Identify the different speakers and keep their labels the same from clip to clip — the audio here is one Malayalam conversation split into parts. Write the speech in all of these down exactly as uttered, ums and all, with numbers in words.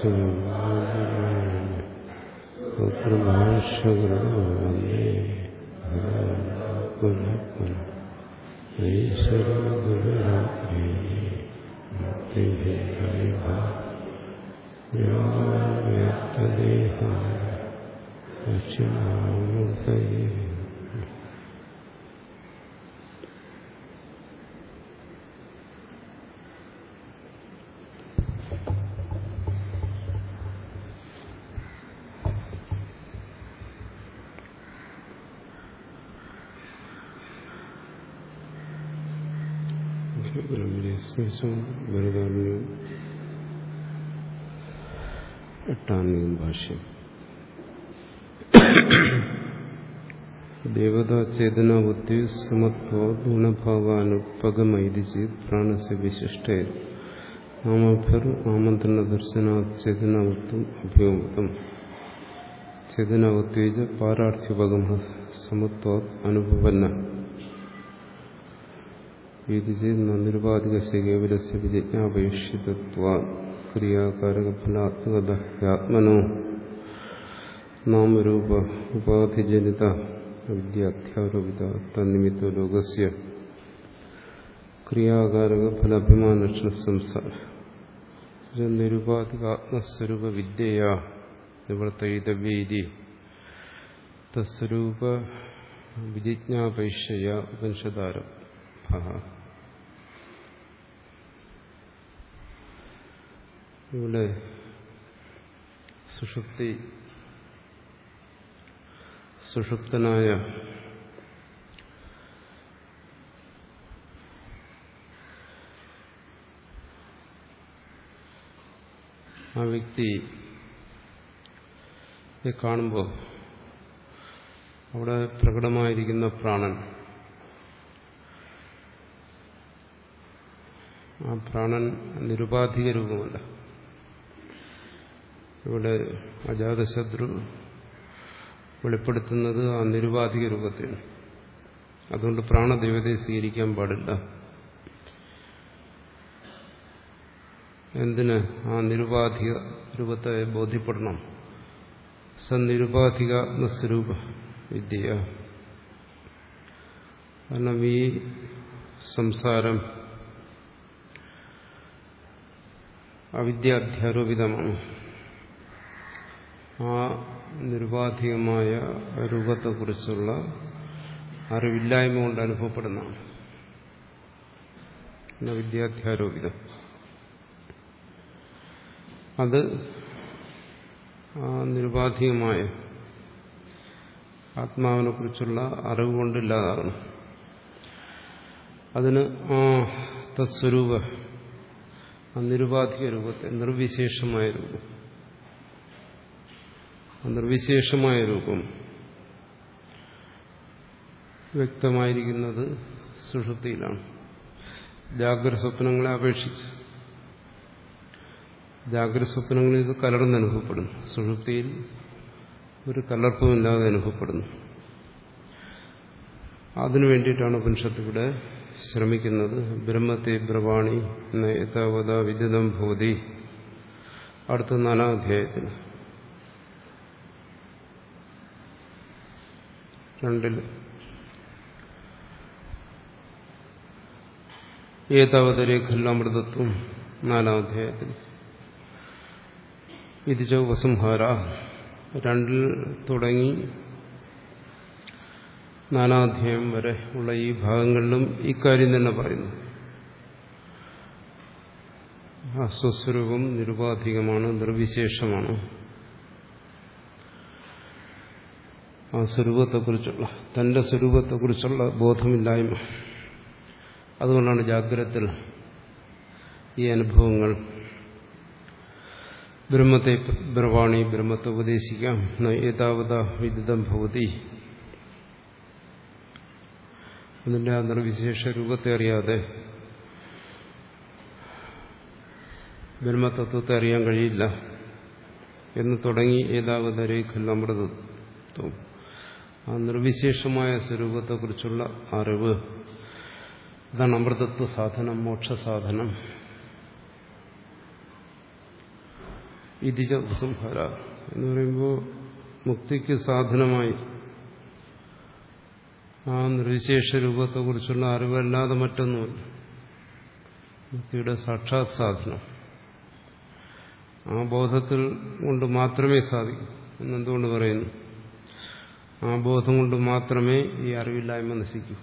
Speaker 1: ഭാഷ്യഗ്രഹേ പുനഃ പുനഃ ഈശ്വര ഗുരുരാജ്ഞേ വ്യക്തദേഹായ ദക്ഷിണാമൂർത്തയേ. ഗുരുകാരണ്യം എട്ടാം ഭാഷ്യം. ദേവതാ ചേതന ബുദ്ധി സമത്വ ഗുണഭാവാനുപഗമൈതി ചേത് പ്രാണസ്യ വിശിഷ്ടേ നാമഭ്യർ ആമന്ത്രണ ദർശനാത് ചേതനാവത്വം അഭ്യോമതം ചേതനാവത്വേജ പാരാർത്ഥ്യുപഗമ സമത്വാത് അനുപന്ന നിരുപാധികസ്യ കേവലസ്യ വിജിജ്ഞാപേക്ഷിതത്വാത് ക്രിയാകാരകഫലാത്മകതയാത്മനോ നാമരൂപ ഉപാധിജനിത വിദ്യാധ്യാരോപിത തന്നിമിത്തോ ലോകസ്യ ക്രിയാകാരകഫലാഭിമാനലക്ഷണ സംസാര നിരുപാധിക ആത്മസ്വരൂപ വിദ്യയാ നിവർത്തയിതവ്യേതി തസ്വരൂപ വിജിജ്ഞാപേക്ഷയ ഉപനിഷദാരം. ഇവിടെ സുഷുപ്തി സുഷുപ്തനായ ആ വ്യക്തിയെ കാണുമ്പോൾ അവിടെ പ്രകടമായിരിക്കുന്ന പ്രാണൻ, ആ പ്രാണൻ നിരുപാധിക രൂപമല്ല. ഇവിടെ അജാതശത്രു വെളിപ്പെടുത്തുന്നത് ആ നിരുപാധിക രൂപത്തെയാണ്. അതുകൊണ്ട് പ്രാണദേവതയെ സ്വീകരിക്കാൻ പാടില്ല. എന്തിന്? ആ നിരുപാധിക രൂപത്തെ ബോധ്യപ്പെടണം. സനിരുപാധിക സ്വരൂപ വിദ്യ. കാരണം ഈ സംസാരം അവിദ്യാധ്യാരോപിതമാണ്. ആ നിരുപാധികമായ രൂപത്തെക്കുറിച്ചുള്ള അറിവില്ലായ്മ കൊണ്ട് അനുഭവപ്പെടുന്നതാണ് വിദ്യാധ്യാരോപിതം. അത് ആ നിരുപാധികമായ ആത്മാവിനെ കുറിച്ചുള്ള അറിവ് കൊണ്ടില്ലാതാകണം. അതിന് ആ തസ്വരൂപ ആ നിരുപാധിക രൂപത്തെ, നിർവിശേഷമായ രൂപം, നിർവിശേഷമായ രൂപം വ്യക്തമായിരിക്കുന്നത് സുഷുപ്തിയിലാണ്. ജാഗ്രത സ്വപ്നങ്ങളെ അപേക്ഷിച്ച് ജാഗ്രത സ്വപ്നങ്ങളിൽ ഇത് കലർന്ന് അനുഭവപ്പെടുന്നു. സുഷുപ്തിയിൽ ഒരു കലർപ്പുമില്ലാതെ അനുഭവപ്പെടുന്നു. അതിനു വേണ്ടിയിട്ടാണ് ഉപനിഷത്ത് ഇവിടെ ശ്രമിക്കുന്നത്. ബ്രഹ്മത്തെ ബ്രവാണി യഥാവത വിദിതം ഭവതി. അടുത്ത നാലാം അധ്യായത്തിൽ രണ്ടിൽ ഏതാവതരേഖല്ലാമൃതത്വം നാലാം അധ്യായത്തിൽ ഇതിച ഉപസംഹാര രണ്ടിൽ തുടങ്ങി നാനാധ്യായം വരെ ഉള്ള ഈ ഭാഗങ്ങളിലും ഇക്കാര്യം തന്നെ പറയുന്നു. ആ സ്വസ്വരൂപം നിരുപാധികമാണ്, നിർവിശേഷമാണ്. ആ സ്വരൂപത്തെക്കുറിച്ചുള്ള തന്റെ സ്വരൂപത്തെക്കുറിച്ചുള്ള ബോധമില്ലായ്മ. അതുകൊണ്ടാണ് ജാഗ്രതത്തിൽ ഈ അനുഭവങ്ങൾ. ബ്രഹ്മത്തെ ബ്രവാണി, ബ്രഹ്മത്തെ ഉപദേശിക്കാം. ഏതാവത വിദിതം ഭവതി. അതിന്റെ ആ നിർവിശേഷ രൂപത്തെ അറിയാതെ ബ്രഹ്മതത്വത്തെ അറിയാൻ കഴിയില്ല എന്ന് തുടങ്ങി ഏതാവതരേഖൽ അമൃതത്വം. ആ നിർവിശേഷമായ സ്വരൂപത്തെക്കുറിച്ചുള്ള അറിവ്, അതാണ് അമൃതത്വ സാധനം, മോക്ഷസാധനം. ഇതിജ ഉപസംഹാര എന്ന് പറയുമ്പോൾ മുക്തിക്ക് സാധനമായി ആ നിർവിശേഷ രൂപത്തെക്കുറിച്ചുള്ള അറിവല്ലാതെ മറ്റൊന്നുമില്ല. മുക്തിയുടെ സാക്ഷാത് സാധനം ആ ബോധത്തിൽ കൊണ്ട് മാത്രമേ സാധിക്കൂ എന്നെന്തുകൊണ്ട് പറയുന്നു? ആ ബോധം കൊണ്ട് മാത്രമേ ഈ അറിവില്ലായ്മ നശിക്കൂ.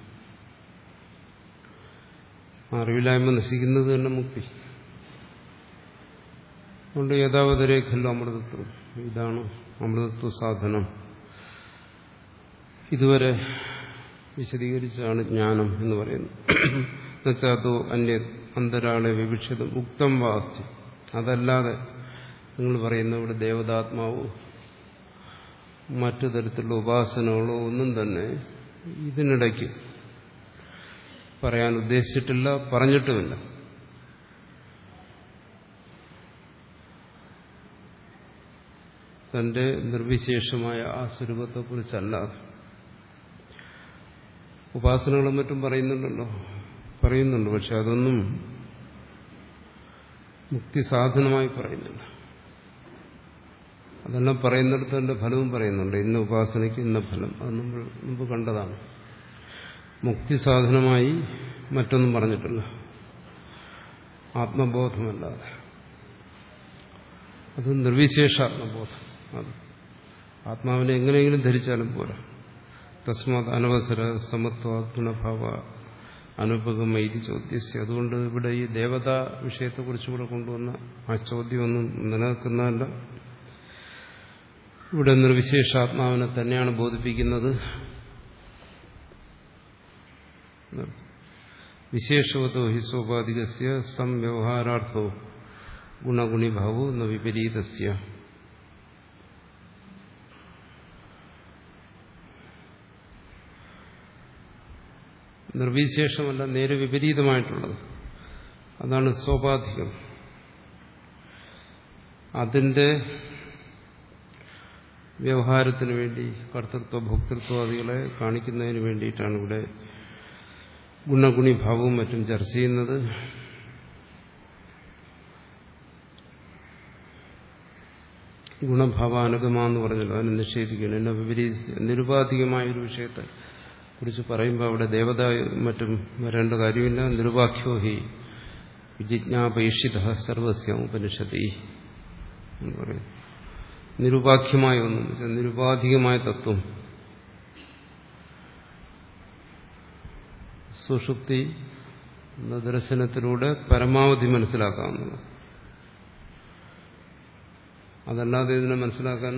Speaker 1: അറിവില്ലായ്മ നശിക്കുന്നത് തന്നെ മുക്തി. അതുകൊണ്ട് യഥാവതരേഖല്ലോ അമൃതത്വം, ഇതാണ് അമൃതത്വ സാധനം. ഇതുവരെ വിശദീകരിച്ചാണ് ജ്ഞാനം എന്ന് പറയുന്നത്. എന്നുവെച്ചാതോ അന്യ അന്തരാളെ വിവക്ഷിതം ഉക്തം വാസ്തി. അതല്ലാതെ നിങ്ങൾ പറയുന്ന ഇവിടെ ദേവതാത്മാവോ മറ്റു തരത്തിലുള്ള ഉപാസനകളോ ഒന്നും തന്നെ ഇതിനിടയ്ക്ക് പറയാൻ ഉദ്ദേശിച്ചിട്ടില്ല, പറഞ്ഞിട്ടുമില്ല. തന്റെ നിർവിശേഷമായ ആ സ്വരൂപത്തെക്കുറിച്ചല്ലാതെ. ഉപാസനകളും മറ്റും പറയുന്നുണ്ടല്ലോ, പറയുന്നുണ്ട്. പക്ഷെ അതൊന്നും മുക്തി സാധനമായി പറയുന്നില്ല. അതെല്ലാം പറയുന്നിടത്ത് അതിന്റെ ഫലവും പറയുന്നുണ്ട്. ഇന്ന ഉപാസനയ്ക്ക് ഇന്ന ഫലം, അത് നമ്മൾ മുമ്പ് കണ്ടതാണ്. മുക്തി സാധനമായി മറ്റൊന്നും പറഞ്ഞിട്ടില്ല, ആത്മബോധമല്ലാതെ. അത് നിർവിശേഷ ആത്മബോധം. അത് ആത്മാവിനെ എങ്ങനെയെങ്കിലും ധരിച്ചാലും പോരാ. തസ്മാത് അനവസര സമത്വ ഗുണഭാവ അനുപകമൈതി ചോദ്യസ്യ. അതുകൊണ്ട് ഇവിടെ ഈ ദേവതാ വിഷയത്തെക്കുറിച്ചുകൂടെ കൊണ്ടുവന്ന ആ ചോദ്യമൊന്നും നിലനിൽക്കുന്നതല്ല. ഇവിടെ നിർവിശേഷാത്മാവിനെ തന്നെയാണ് ബോധിപ്പിക്കുന്നത്. വിശേഷവതോ ഹി സ്വാഭാവികസ്യ സംവ്യവഹാരാർത്ഥോ ഗുണഗുണിഭാവോ ന വിപരീതസ്യ. നിർവിശേഷമല്ല, നേരെ വിപരീതമായിട്ടുള്ളത്. അതാണ് സ്വാഭാവികം. അതിന്റെ വ്യവഹാരത്തിന് വേണ്ടി കർത്തൃത്വ ഭോക്തൃത്വാദികളെ കാണിക്കുന്നതിന് വേണ്ടിയിട്ടാണ് ഇവിടെ ഗുണഗുണിഭാവവും മറ്റും ചർച്ച ചെയ്യുന്നത്. ഗുണഭാവാനുഗമാന്ന് പറഞ്ഞല്ലോ, അതിനെ നിഷേധിക്കണം. എന്നെ വിപരീത നിരുപാധികമായൊരു വിഷയത്തെ കുറിച്ച് പറയുമ്പോൾ അവിടെ ദേവത മറ്റും വരേണ്ട കാര്യമില്ല. നിരുപാഖ്യോ ഹി വിജിജ്ഞാപേക്ഷിത സർവസ്യ ഉപനിഷത്തി എന്ന് പറയും. നിരുപാഖ്യമായ ഒന്നും, നിരുപാധികമായ തത്വം സുഷുപ്തി എന്ന ദർശനത്തിലൂടെ പരമാവധി മനസ്സിലാക്കാവുന്നത്. അതല്ലാതെ ഇതിനെ മനസ്സിലാക്കാൻ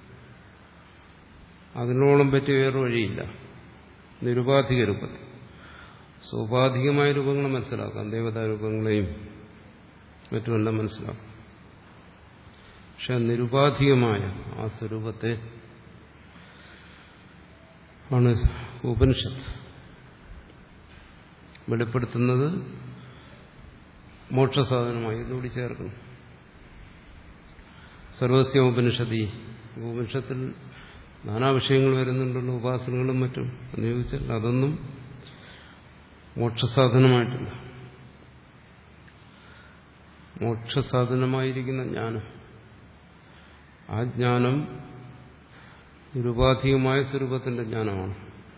Speaker 1: അതിനോളം പറ്റിയ വേറെ വഴിയില്ല. നിരുപാധിക രൂപത്തിൽ സ്വാഭാവികമായ രൂപങ്ങളെ മനസ്സിലാക്കാം, ദേവതാരൂപങ്ങളെയും മറ്റുമെല്ലാം മനസ്സിലാക്കാം. പക്ഷെ നിരുപാധികമായ ആ സ്വരൂപത്തെ ആണ് ഉപനിഷത്ത് വെളിപ്പെടുത്തുന്നത്. മോക്ഷസാധനമായി ഇതുകൂടി ചേർക്കണം. സർവസ്യ ഉപനിഷത്തി. ഉപനിഷത്തിൽ നാനാ വിഷയങ്ങൾ വരുന്നുണ്ടല്ലോ, ഉപാസനകളും മറ്റും. എന്ന് ചോദിച്ചാൽ അതൊന്നും മോക്ഷസാധനമായിട്ടില്ല. മോക്ഷസാധനമായിരിക്കുന്ന ജ്ഞാനം, ആ ജ്ഞാനം നിരുപാധികമായ സ്വരൂപത്തിന്റെ ജ്ഞാനമാണ്.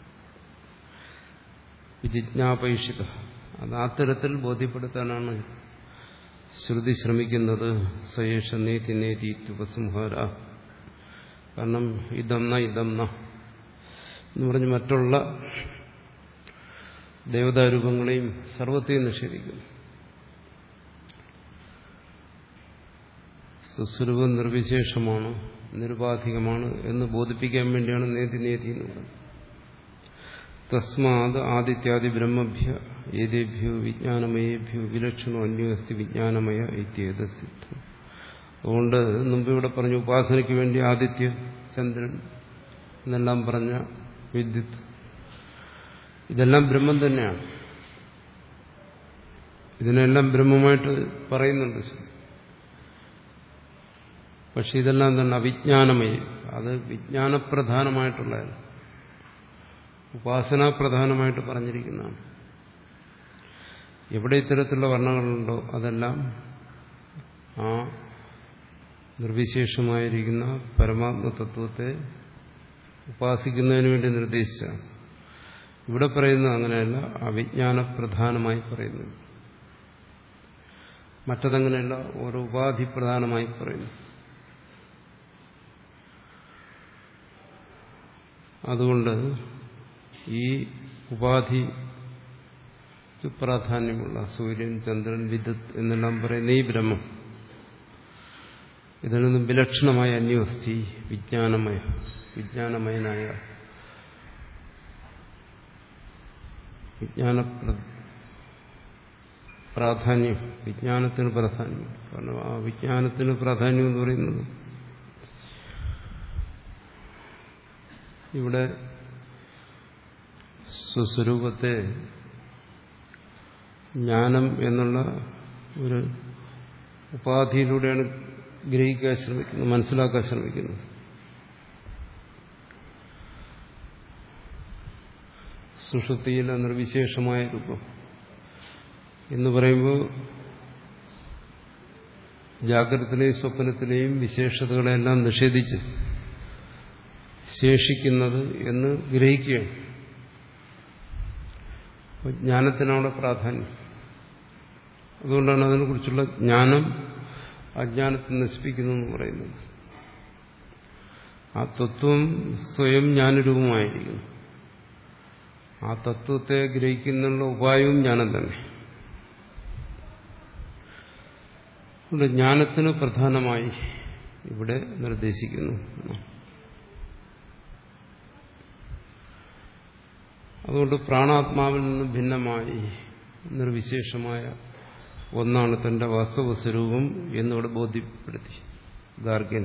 Speaker 1: വിജിജ്ഞാപേക്ഷിത. അത് ആ തരത്തിൽ ബോധ്യപ്പെടുത്താനാണ് ശ്രുതി ശ്രമിക്കുന്നത്. സയേഷ നേതി നേതി ഉപസംഹാര. കാരണം ഇതംന ഇതംന എന്ന് പറഞ്ഞ് മറ്റുള്ള ദേവതാരൂപങ്ങളെയും സർവത്തെയും നിഷേധിക്കുന്നു. സുസ്വരൂപം നിർവിശേഷമാണ്, നിരുപാധികമാണ് എന്ന് ബോധിപ്പിക്കാൻ വേണ്ടിയാണ് നേതി നേതി എന്ന് പറയുന്നത്. തസ്മാത് ആദിത്യാദി ബ്രഹ്മഭ്യ ഏതേഭ്യോ വിജ്ഞാനമയേഭ്യോ വിലക്ഷണോ അന്യോസ്തി വിജ്ഞാനമയ ഇത്യേതസിദ്ധം. അതുകൊണ്ട് മുമ്പ് ഇവിടെ പറഞ്ഞു ഉപാസനയ്ക്ക് വേണ്ടി ആദിത്യ ചന്ദ്രൻ എന്നെല്ലാം പറഞ്ഞ വിദ്യുത്, ഇതെല്ലാം ബ്രഹ്മം തന്നെയാണ്. ഇതിനെല്ലാം ബ്രഹ്മമായിട്ട് പറയുന്നുണ്ട്. പക്ഷെ ഇതെല്ലാം തന്നെ അവിജ്ഞാനമയ, അത് വിജ്ഞാനപ്രധാനമായിട്ടുള്ളതാണ്, ഉപാസനാപ്രധാനമായിട്ട് പറഞ്ഞിരിക്കുന്നതാണ്. എവിടെ ഇത്തരത്തിലുള്ള വർണ്ണങ്ങളുണ്ടോ അതെല്ലാം ആ നിർവിശേഷമായിരിക്കുന്ന പരമാത്മ തത്വത്തെ ഉപാസിക്കുന്നതിന് വേണ്ടി നിർദ്ദേശിച്ച. ഇവിടെ പറയുന്നത് അങ്ങനെയല്ല, അവിജ്ഞാനപ്രധാനമായി പറയുന്നു. മറ്റതങ്ങനെയല്ല, ഓരോ ഉപാധി പ്രധാനമായി പറയുന്നു. അതുകൊണ്ട് ഈ ഉപാധി പ്രാധാന്യമുള്ള സൂര്യൻ, ചന്ദ്രൻ, വിദ്യുത് എന്നെല്ലാം പറയുന്ന ഈ ബ്രഹ്മം, ഇതിൽ നിന്നും വിലക്ഷണമായ അന്യവസ്ഥി വിജ്ഞാനമയ വിജ്ഞാനമയനായ വിജ്ഞാന പ്രാധാന്യം, വിജ്ഞാനത്തിന് പ്രാധാന്യം. കാരണം ആ വിജ്ഞാനത്തിന് പ്രാധാന്യം എന്ന് പറയുന്നത് ഇവിടെ സ്വസ്വരൂപത്തെ ജ്ഞാനം എന്നുള്ള ഒരു ഉപാധിയിലൂടെയാണ് ഗ്രഹിക്കാൻ ശ്രമിക്കുന്നത്, മനസ്സിലാക്കാൻ ശ്രമിക്കുന്നത്. സുഷുപ്തിയിലെ നിർവിശേഷമായ രൂപം എന്ന് പറയുമ്പോൾ ജാഗ്രതത്തിലെയും സ്വപ്നത്തിലെയും വിശേഷതകളെല്ലാം നിഷേധിച്ച് ശേഷിക്കുന്നത് എന്ന് ഗ്രഹിക്കുകയാണ്. ജ്ഞാനത്തിനവിടെ പ്രാധാന്യം. അതുകൊണ്ടാണ് അതിനെക്കുറിച്ചുള്ള ജ്ഞാനം അജ്ഞാനത്തെ നശിപ്പിക്കുന്നു എന്ന് പറയുന്നത്. ആ തത്വം സ്വയം ജ്ഞാനരൂപമായിരിക്കുന്നു. ആ തത്വത്തെ ഗ്രഹിക്കുന്നുള്ള ഉപായവും ജ്ഞാനം തന്നെ. അതുകൊണ്ട് ജ്ഞാനത്തിന് പ്രധാനമായി ഇവിടെ നിർദ്ദേശിക്കുന്നു. അതുകൊണ്ട് പ്രാണാത്മാവിൽ നിന്ന് ഭിന്നമായി നിർവിശേഷമായ ഒന്നാണ് തന്റെ വാസ്തവ സ്വരൂപം എന്നിവിടെ ബോധ്യപ്പെടുത്തി ഗാർഗ്യന്.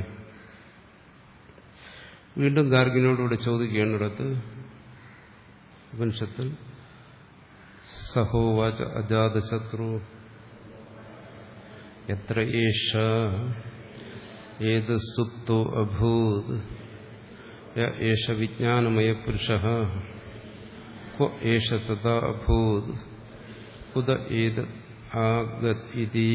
Speaker 1: വീണ്ടും ഗാർഗ്യനോടുകൂടെ ചോദിക്കേണ്ടിടത്ത് ഉപനിഷത്തിൽ സഹോവാച അജാതശത്രു എത്ര ഏഷ ഏത് സുപ്തോ അഭൂത് ഏഷ വിജ്ഞാനമയ പുരുഷഃ ക്വ ഏഷ തഥാ അഭൂത് കുത ഏത് ആഗത് ഇതി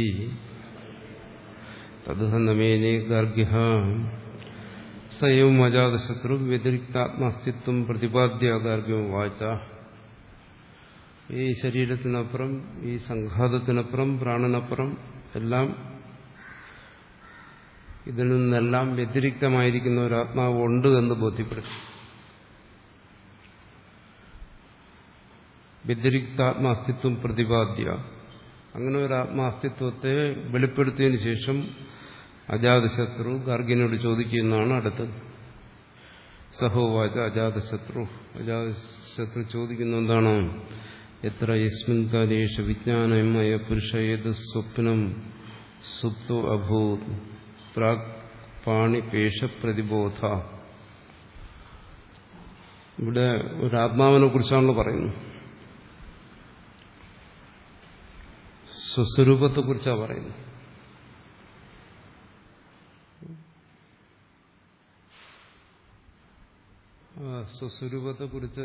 Speaker 1: തദ്ഹനമേനേ ഗാർഗ്യഃ സയവും അജാതശത്രു വ്യതിരിക്താത്മാസ്തിത്വം പ്രതിപാദ്യ ഗാർഗ്യം വാച. ഈ ശരീരത്തിനപ്പുറം, ഈ സംഘാതത്തിനപ്പുറം, പ്രാണനപ്പുറം എല്ലാം, ഇതിൽ നിന്നെല്ലാം വ്യതിരിക്തമായിരിക്കുന്ന ഒരു ആത്മാവ് ഉണ്ട് എന്ന് ബോധ്യപ്പെടുത്തി. വ്യതിരിക്താത്മാസ്തിത്വം പ്രതിപാദ്യ, അങ്ങനെ ഒരു ആത്മാസ്തിത്വത്തെ വെളിപ്പെടുത്തിയതിനു ശേഷം അജാതശത്രു ഗാർഗ്യനോട് ചോദിക്കുന്നതാണ് അടുത്തത്. സഹോവാച അജാതശത്രു, അജാതശത്രു ചോദിക്കുന്ന എന്താണ്? എത്ര യസ്മിൻ കാലേഷ വിജ്ഞാനമയ പുരുഷ ഏത് സ്വപ്നം സുപ്തോ അഭൂത് പ്രാക് പാണിപേഷ പ്രതിബോധ. ഇവിടെ ഒരു ആത്മാവിനെ കുറിച്ചാണല്ലോ പറയുന്നത്, സ്വസ്വരൂപത്തെ കുറിച്ചാണ് പറയുന്നത്. സ്വസ്വരൂപത്തെ കുറിച്ച്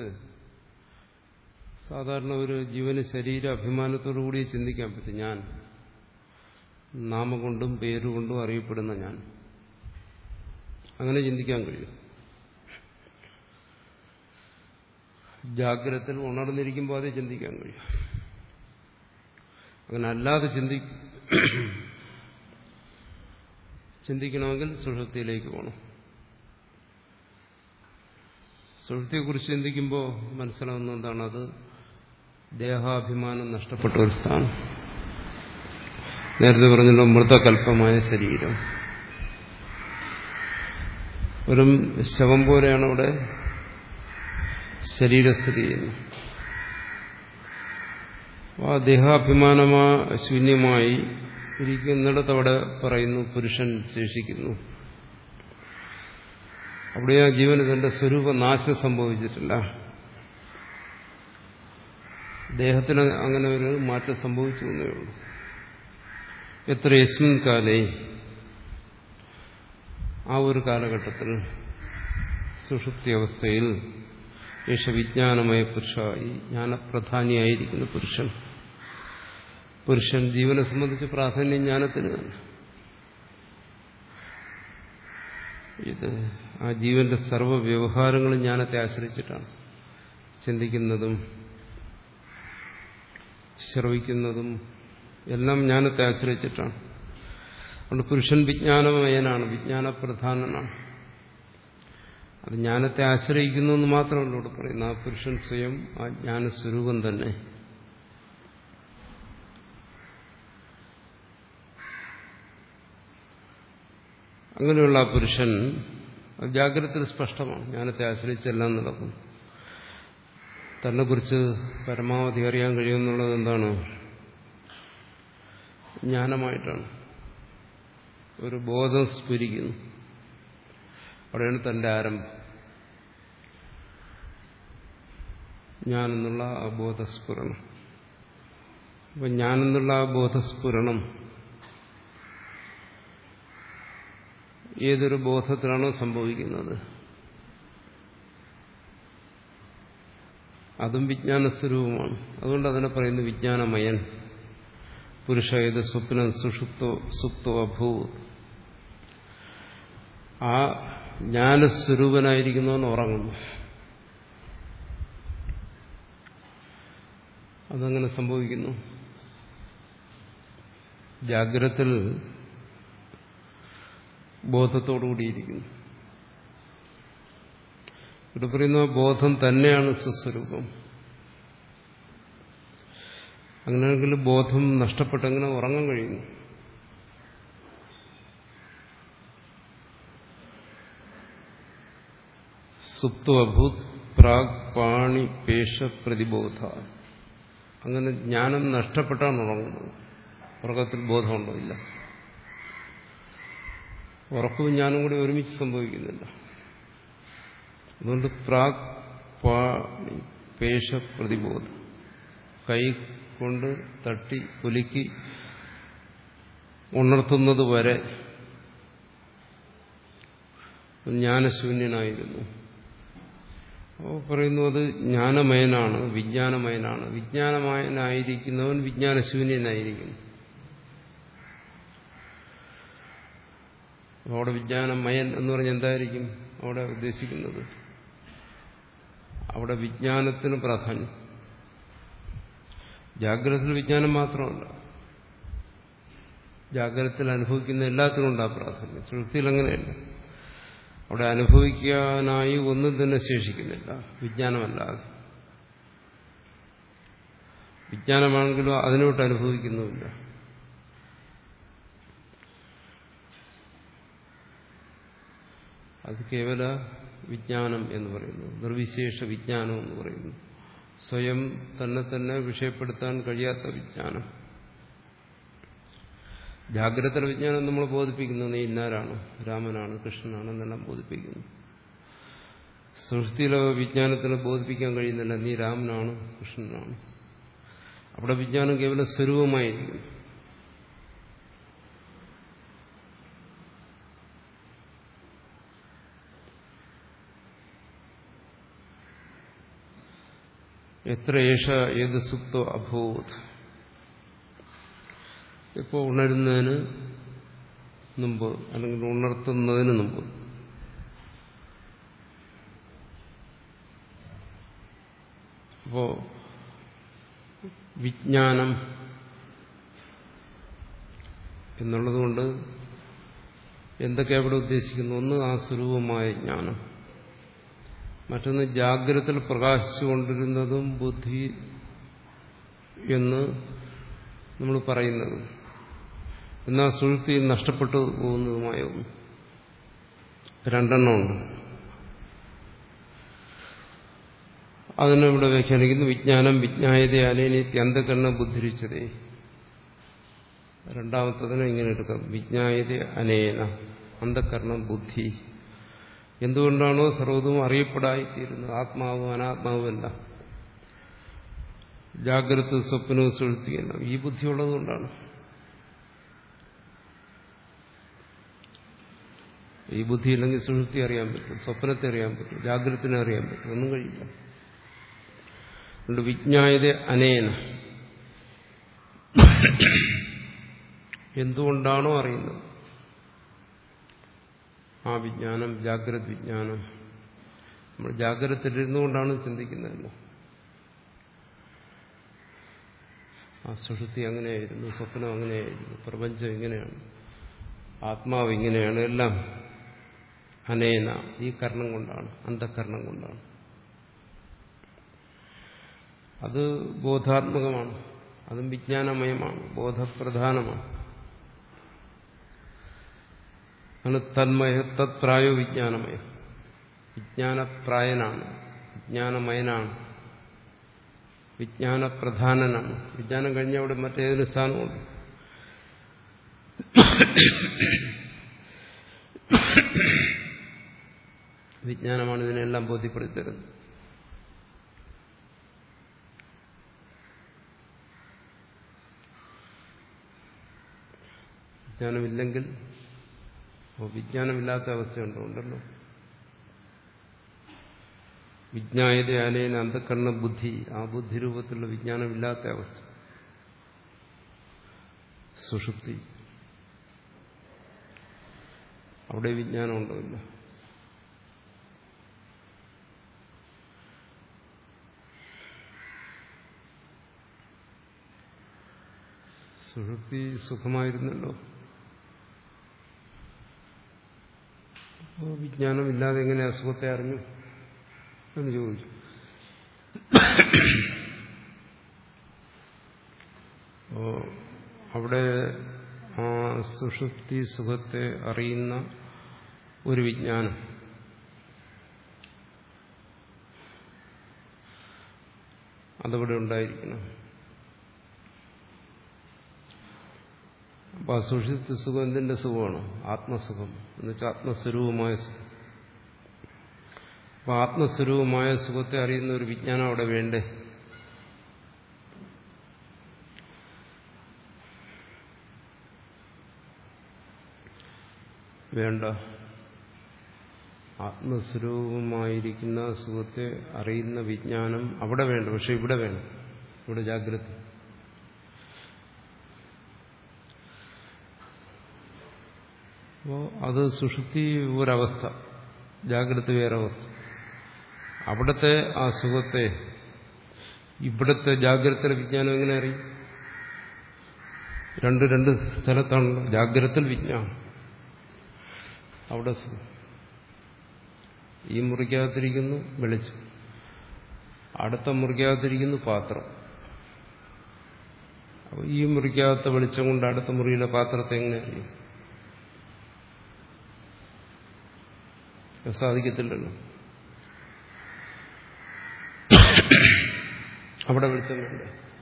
Speaker 1: സാധാരണ ഒരു ജീവന് ശരീര അഭിമാനത്തോടു കൂടി ചിന്തിക്കാൻ പറ്റും. ഞാൻ നാമം കൊണ്ടും പേരുകൊണ്ടും അറിയപ്പെടുന്ന ഞാൻ, അങ്ങനെ ചിന്തിക്കാൻ കഴിയും. ജാഗ്രതത്തിൽ ഉണർന്നിരിക്കുമ്പോൾ അത് ചിന്തിക്കാൻ കഴിയും. അങ്ങനെ അല്ലാതെ ചിന്തി ചിന്തിക്കണമെങ്കിൽ സുഷുപ്തിയിലേക്ക് പോകണം. സുഷുപ്തിയെക്കുറിച്ച് ചിന്തിക്കുമ്പോൾ മനസ്സിലാവുന്ന എന്താണ്? അത് ദേഹാഭിമാനം നഷ്ടപ്പെട്ട ഒരു സ്ഥാനം. നേരത്തെ പറഞ്ഞല്ലോ, മൃതകൽപ്പമായ ശരീരം, ഒരു ശവം പോലെയാണ് അവിടെ ശരീരസ്ഥിതി ചെയ്യുന്നത്. ആ ദേഹാഭിമാനമാ ശൂന്യമായി ഇരിക്കുന്നിടത്ത് അവിടെ പറയുന്നു പുരുഷൻ ശേഷിക്കുന്നു. അവിടെ ആ ജീവന് തന്റെ സ്വരൂപനാശം സംഭവിച്ചിട്ടില്ല. ദേഹത്തിന് അങ്ങനെ ഒരു മാറ്റം സംഭവിച്ചു എന്നേ ഉള്ളൂ. എത്ര യസ്മിൻ കാലേ, ആ ഒരു കാലഘട്ടത്തിൽ സുഷുപ്തി അവസ്ഥയിൽ യേശ വിജ്ഞാനമയ പുരുഷ, ഈ ജ്ഞാനപ്രധാനിയായിരിക്കുന്ന പുരുഷൻ. പുരുഷൻ ജീവനെ സംബന്ധിച്ച് പ്രാധാന്യം ജ്ഞാനത്തിന് തന്നെ. ഇത് ആ ജീവന്റെ സർവ്വ വ്യവഹാരങ്ങളും ജ്ഞാനത്തെ ആശ്രയിച്ചിട്ടാണ്. ചിന്തിക്കുന്നതും ശ്രവിക്കുന്നതും എല്ലാം ജ്ഞാനത്തെ ആശ്രയിച്ചിട്ടാണ്. അതുകൊണ്ട് പുരുഷൻ വിജ്ഞാനമയനാണ്, വിജ്ഞാനപ്രധാനനാണ്. അത് ജ്ഞാനത്തെ ആശ്രയിക്കുന്നു എന്ന് മാത്രമല്ല ഇവിടെ പറയുന്നു. ആ പുരുഷൻ സ്വയം ആ ജ്ഞാനസ്വരൂപം തന്നെ. അങ്ങനെയുള്ള ആ പുരുഷൻ ജാഗ്രതയിൽ സ്പഷ്ടമാണ്. ജ്ഞാനത്തെ ആശ്രയിച്ചെല്ലാം നടക്കും. തന്നെ കുറിച്ച് പരമാവധി അറിയാൻ കഴിയുമെന്നുള്ളത് എന്താണ്? ജ്ഞാനമായിട്ടാണ്. ഒരു ബോധം സ്ഫുരിക്കുന്നു. അവിടെയാണ് തന്റെ ആരംഭം. ഞാനെന്നുള്ള ആ ബോധസ്ഫുരണം. അപ്പം ഞാനെന്നുള്ള ആ ബോധസ്ഫുരണം ഏതൊരു ബോധത്തിലാണോ സംഭവിക്കുന്നത് അതും വിജ്ഞാനസ്വരൂപമാണ്. അതുകൊണ്ട് അതിനെ പറയുന്നു വിജ്ഞാനമയൻ. പുരുഷ ഏത് സ്വപ്നം സുഷുപ്തോ സുപ്തോ അഭൂ. ആ ജ്ഞാനസ്വരൂപനായിരിക്കുന്നവൻ ഉറങ്ങുന്നു. അതങ്ങനെ സംഭവിക്കുന്നു. ജാഗ്രതത്തിൽ ബോധത്തോടുകൂടിയിരിക്കുന്നു. ഇവിടെ പറയുന്ന ബോധം തന്നെയാണ് സ്വസ്വരൂപം. അങ്ങനെയാണെങ്കിൽ ബോധം നഷ്ടപ്പെട്ടെങ്ങനെ ഉറങ്ങാൻ കഴിയുന്നു? സുപ്തവഭൂത് പ്രാഗ് പാണി പേഷ പ്രതിബോധ. അങ്ങനെ ജ്ഞാനം നഷ്ടപ്പെട്ടാണ് ഉറങ്ങുന്നത്. ഉറക്കത്തിൽ ബോധമുണ്ടോ? ഇല്ല. ഉറക്കവും ജ്ഞാനം കൂടി ഒരുമിച്ച് സംഭവിക്കുന്നില്ല. അതുകൊണ്ട് പ്രാഗ് പാണി പേഷ പ്രതിബോധം. കൈ കൊണ്ട് തട്ടി കുലുക്കി ഉണർത്തുന്നത് വരെ ജ്ഞാനശൂന്യനായിരുന്നു. അപ്പോൾ പറയുന്നു അത് ജ്ഞാനമയനാണ്, വിജ്ഞാനമയനാണ്. വിജ്ഞാനമയനായിരിക്കുന്നവൻ വിജ്ഞാനശൂന്യനായിരിക്കുന്നു. അവിടെ വിജ്ഞാനമയൻ എന്ന് പറഞ്ഞാൽ എന്തായിരിക്കും അവിടെ ഉദ്ദേശിക്കുന്നത്? അവിടെ വിജ്ഞാനത്തിന് പ്രാധാന്യം. ജാഗ്രതത്തിൽ വിജ്ഞാനം മാത്രമല്ല, ജാഗ്രതത്തിൽ അനുഭവിക്കുന്ന എല്ലാത്തിനും ഉണ്ടാ പ്രാധാന്യം. സുഷുപ്തിയിൽ അങ്ങനെയല്ല. അവിടെ അനുഭവിക്കാനായി ഒന്നും തന്നെ ശേഷിക്കുന്നില്ല വിജ്ഞാനമല്ലാതെ. വിജ്ഞാനമാണെങ്കിലോ അതിനോട്ട് അനുഭവിക്കുന്നുമില്ല. അത് കേവല വിജ്ഞാനം എന്ന് പറയുന്നു, നിർവിശേഷ വിജ്ഞാനം എന്ന് പറയുന്നു. സ്വയം തന്നെ തന്നെ വിഷയപ്പെടുത്താൻ കഴിയാത്ത വിജ്ഞാനം. ജാഗ്രത വിജ്ഞാനം നമ്മൾ ബോധിപ്പിക്കുന്നു. നീ ഇന്നാരാണ്, രാമനാണ്, കൃഷ്ണനാണ് എന്നെല്ലാം ബോധിപ്പിക്കുന്നു. സുഷുപ്തിയിലെ വിജ്ഞാനത്തിന് ബോധിപ്പിക്കാൻ കഴിയുന്നില്ല. നീ രാമനാണ്, കൃഷ്ണനാണ്. അവിടെ വിജ്ഞാനം കേവല സ്വരൂപമായിരിക്കുന്നു. എത്ര ഏഷ ഏത് സുപ്തോ അഭൂത്. ഇപ്പോൾ ഉണരുന്നതിന് മുമ്പ് അല്ലെങ്കിൽ ഉണർത്തുന്നതിന് മുമ്പ് അപ്പോ വിജ്ഞാനം എന്നുള്ളതുകൊണ്ട് എന്തൊക്കെ അവിടെ ഉദ്ദേശിക്കുന്നു? ഒന്ന് ആ സ്വരൂപമായ ജ്ഞാനം, മറ്റൊന്ന് ജാഗ്രതയിൽ പ്രകാശിച്ചുകൊണ്ടിരുന്നതും ബുദ്ധി എന്ന് നമ്മൾ പറയുന്നതും എന്നാൽ സുഷുപ്തിയിൽ നഷ്ടപ്പെട്ടു പോകുന്നതുമായ ഒന്ന്. രണ്ടെണ്ണമുണ്ട്. അതിനിവിടെ വ്യാഖ്യാനിക്കുന്നു വിജ്ഞാനം വിജ്ഞായതയാലേനിത്യന്തകരണ ബുദ്ധിരിച്ചതേ. രണ്ടാമത്തതിനെ ഇങ്ങനെ എടുക്കാം, വിജ്ഞായത അനേന അന്ധകരണം ബുദ്ധി. എന്തുകൊണ്ടാണോ സർവ്വതും അറിയപ്പെടായിത്തീരുന്നത്, ആത്മാവും അനാത്മാവുമല്ല, ജാഗ്രത സ്വപ്നവും സുഷുപ്തിയല്ല, ഈ ബുദ്ധിയുള്ളതുകൊണ്ടാണ്. ഈ ബുദ്ധിയില്ലെങ്കിൽ സുഷുപ്തി അറിയാൻ പറ്റും, സ്വപ്നത്തെ അറിയാൻ പറ്റും, ജാഗ്രതത്തിനെ അറിയാൻ പറ്റും, ഒന്നും കഴിയില്ല. അതുകൊണ്ട് വിജ്ഞായത അനേന, എന്തുകൊണ്ടാണോ അറിയുന്നത് ആ വിജ്ഞാനം ജാഗ്രത് വിജ്ഞാനം. നമ്മൾ ജാഗ്രതയിലിരുന്നുകൊണ്ടാണ് ചിന്തിക്കുന്നതല്ലോ. ആ സുഷുപ്തി അങ്ങനെയായിരുന്നു, സ്വപ്നം അങ്ങനെയായിരുന്നു, പ്രപഞ്ചം ഇങ്ങനെയാണ്, ആത്മാവ് ഇങ്ങനെയാണ്, എല്ലാം അനേന ഈ കർണം കൊണ്ടാണ്, അന്ധകരണം കൊണ്ടാണ്. അത് ബോധാത്മകമാണ്, അതും വിജ്ഞാനമയമാണ്, ബോധപ്രധാനമാണ്. ആണ് തന്മയ തത്പ്രായോ വിജ്ഞാനമയം. വിജ്ഞാനപ്രായനാണ്, വിജ്ഞാനമയനാണ്, വിജ്ഞാനപ്രധാനനാണ്. വിജ്ഞാനം കഴിഞ്ഞ അവിടെ മറ്റേതൊരു സ്ഥാനമുണ്ട്. വിജ്ഞാനമാണ് ഇതിനെല്ലാം ബോധ്യപ്പെടുത്തരുത്. വിജ്ഞാനമില്ലെങ്കിൽ വിജ്ഞാനമില്ലാത്ത അവസ്ഥയുണ്ടോ? ഉണ്ടല്ലോ. വിജ്ഞായത ആലേന അന്ധകരണ ബുദ്ധി, ആ ബുദ്ധിരൂപത്തിലുള്ള വിജ്ഞാനമില്ലാത്ത അവസ്ഥ സുഷുപ്തി. അവിടെ വിജ്ഞാനം ഉണ്ടോ? ഇല്ല. സുഷുപ്തി സുഖമായിരുന്നല്ലോ. അപ്പോൾ വിജ്ഞാനമില്ലാതെ എങ്ങനെ അസുഖത്തെ അറിഞ്ഞു എന്ന് ചോദിച്ചു. അപ്പോ അവിടെ ആ സുഷുപ്തി സുഖത്തെ അറിയുന്ന ഒരു വിജ്ഞാനം അതവിടെ ഉണ്ടായിരിക്കണം. അപ്പൊ ആ സുഷുപ്തി സുഖം എന്തിന്റെ സുഖമാണ്? ആത്മസുഖം എന്ന് വെച്ചാൽ ആത്മസ്വരൂപമായ സുഖം. അപ്പൊ ആത്മസ്വരൂപമായ സുഖത്തെ അറിയുന്ന ഒരു വിജ്ഞാനം അവിടെ വേണ്ടേ? വേണ്ട. ആത്മസ്വരൂപമായിരിക്കുന്ന സുഖത്തെ അറിയുന്ന വിജ്ഞാനം അവിടെ വേണ്ട. പക്ഷെ ഇവിടെ വേണം. ഇവിടെ ജാഗ്രത. അപ്പോൾ അത് സുഷുപ്തി ഒരവസ്ഥ, ജാഗ്രത വേറവസ്ഥ. അവിടുത്തെ ആ സുഖത്തെ ഇവിടുത്തെ ജാഗ്രത വിജ്ഞാനം എങ്ങനെ അറിയും? രണ്ട് രണ്ട് സ്ഥലത്താണല്ലോ. ജാഗ്രത വിജ്ഞാനം, അവിടെ സുഖം. ഈ മുറിക്കകത്തിരിക്കുന്നു വെളിച്ചം, അടുത്ത മുറിക്കകത്തിരിക്കുന്നു പാത്രം. അപ്പോൾ ഈ മുറിക്കകത്തെ വെളിച്ചം കൊണ്ട് അടുത്ത മുറിയിലെ പാത്രത്തെ എങ്ങനെ അറിയും? സാധിക്കത്തില്ലല്ലോ. അവിടെ വെളിച്ചം വേണ്ട.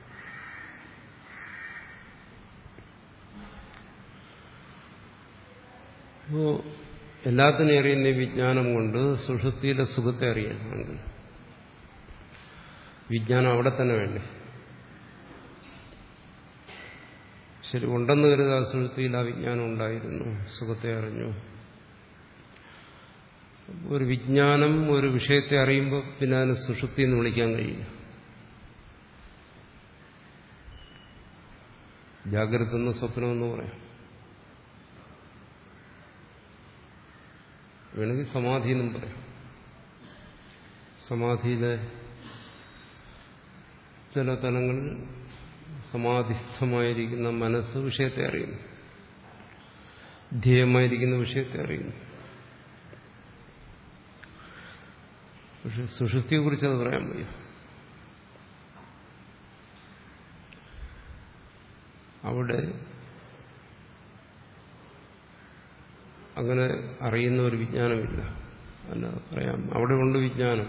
Speaker 1: അപ്പോ എല്ലാത്തിനെയും അറിയുന്ന വിജ്ഞാനം കൊണ്ട് സുഷുപ്തിയിലെ സുഖത്തെ അറിയണമെങ്കിൽ വിജ്ഞാനം അവിടെ തന്നെ വേണ്ടേ? ശരി, ഉണ്ടെന്ന് കരുതാ സുഷുപ്തിയിൽ ആ വിജ്ഞാനം ഉണ്ടായിരുന്നു, സുഖത്തെ അറിഞ്ഞു. ഒരു വിജ്ഞാനം ഒരു വിഷയത്തെ അറിയുമ്പോൾ പിന്നെ അതിന് സുഷുപ്തി എന്ന് വിളിക്കാൻ കഴിയില്ല. ജാഗ്രത എന്ന് സ്വപ്നമെന്ന് പറയാം. വേണമെങ്കിൽ സമാധി എന്നും പറയാം. സമാധിയിലെ ചില തലങ്ങളിൽ സമാധിസ്ഥമായിരിക്കുന്ന മനസ്സ് വിഷയത്തെ അറിയുന്നു, ധ്യേയമായിരിക്കുന്ന വിഷയത്തെ അറിയുന്നു. പക്ഷെ സുഷുപ്തിയെക്കുറിച്ച് അത് പറയാൻ വയ്യ. അവിടെ അങ്ങനെ അറിയുന്ന ഒരു വിജ്ഞാനമില്ല. അല്ല പറയാം, അവിടെ ഉണ്ട് വിജ്ഞാനം.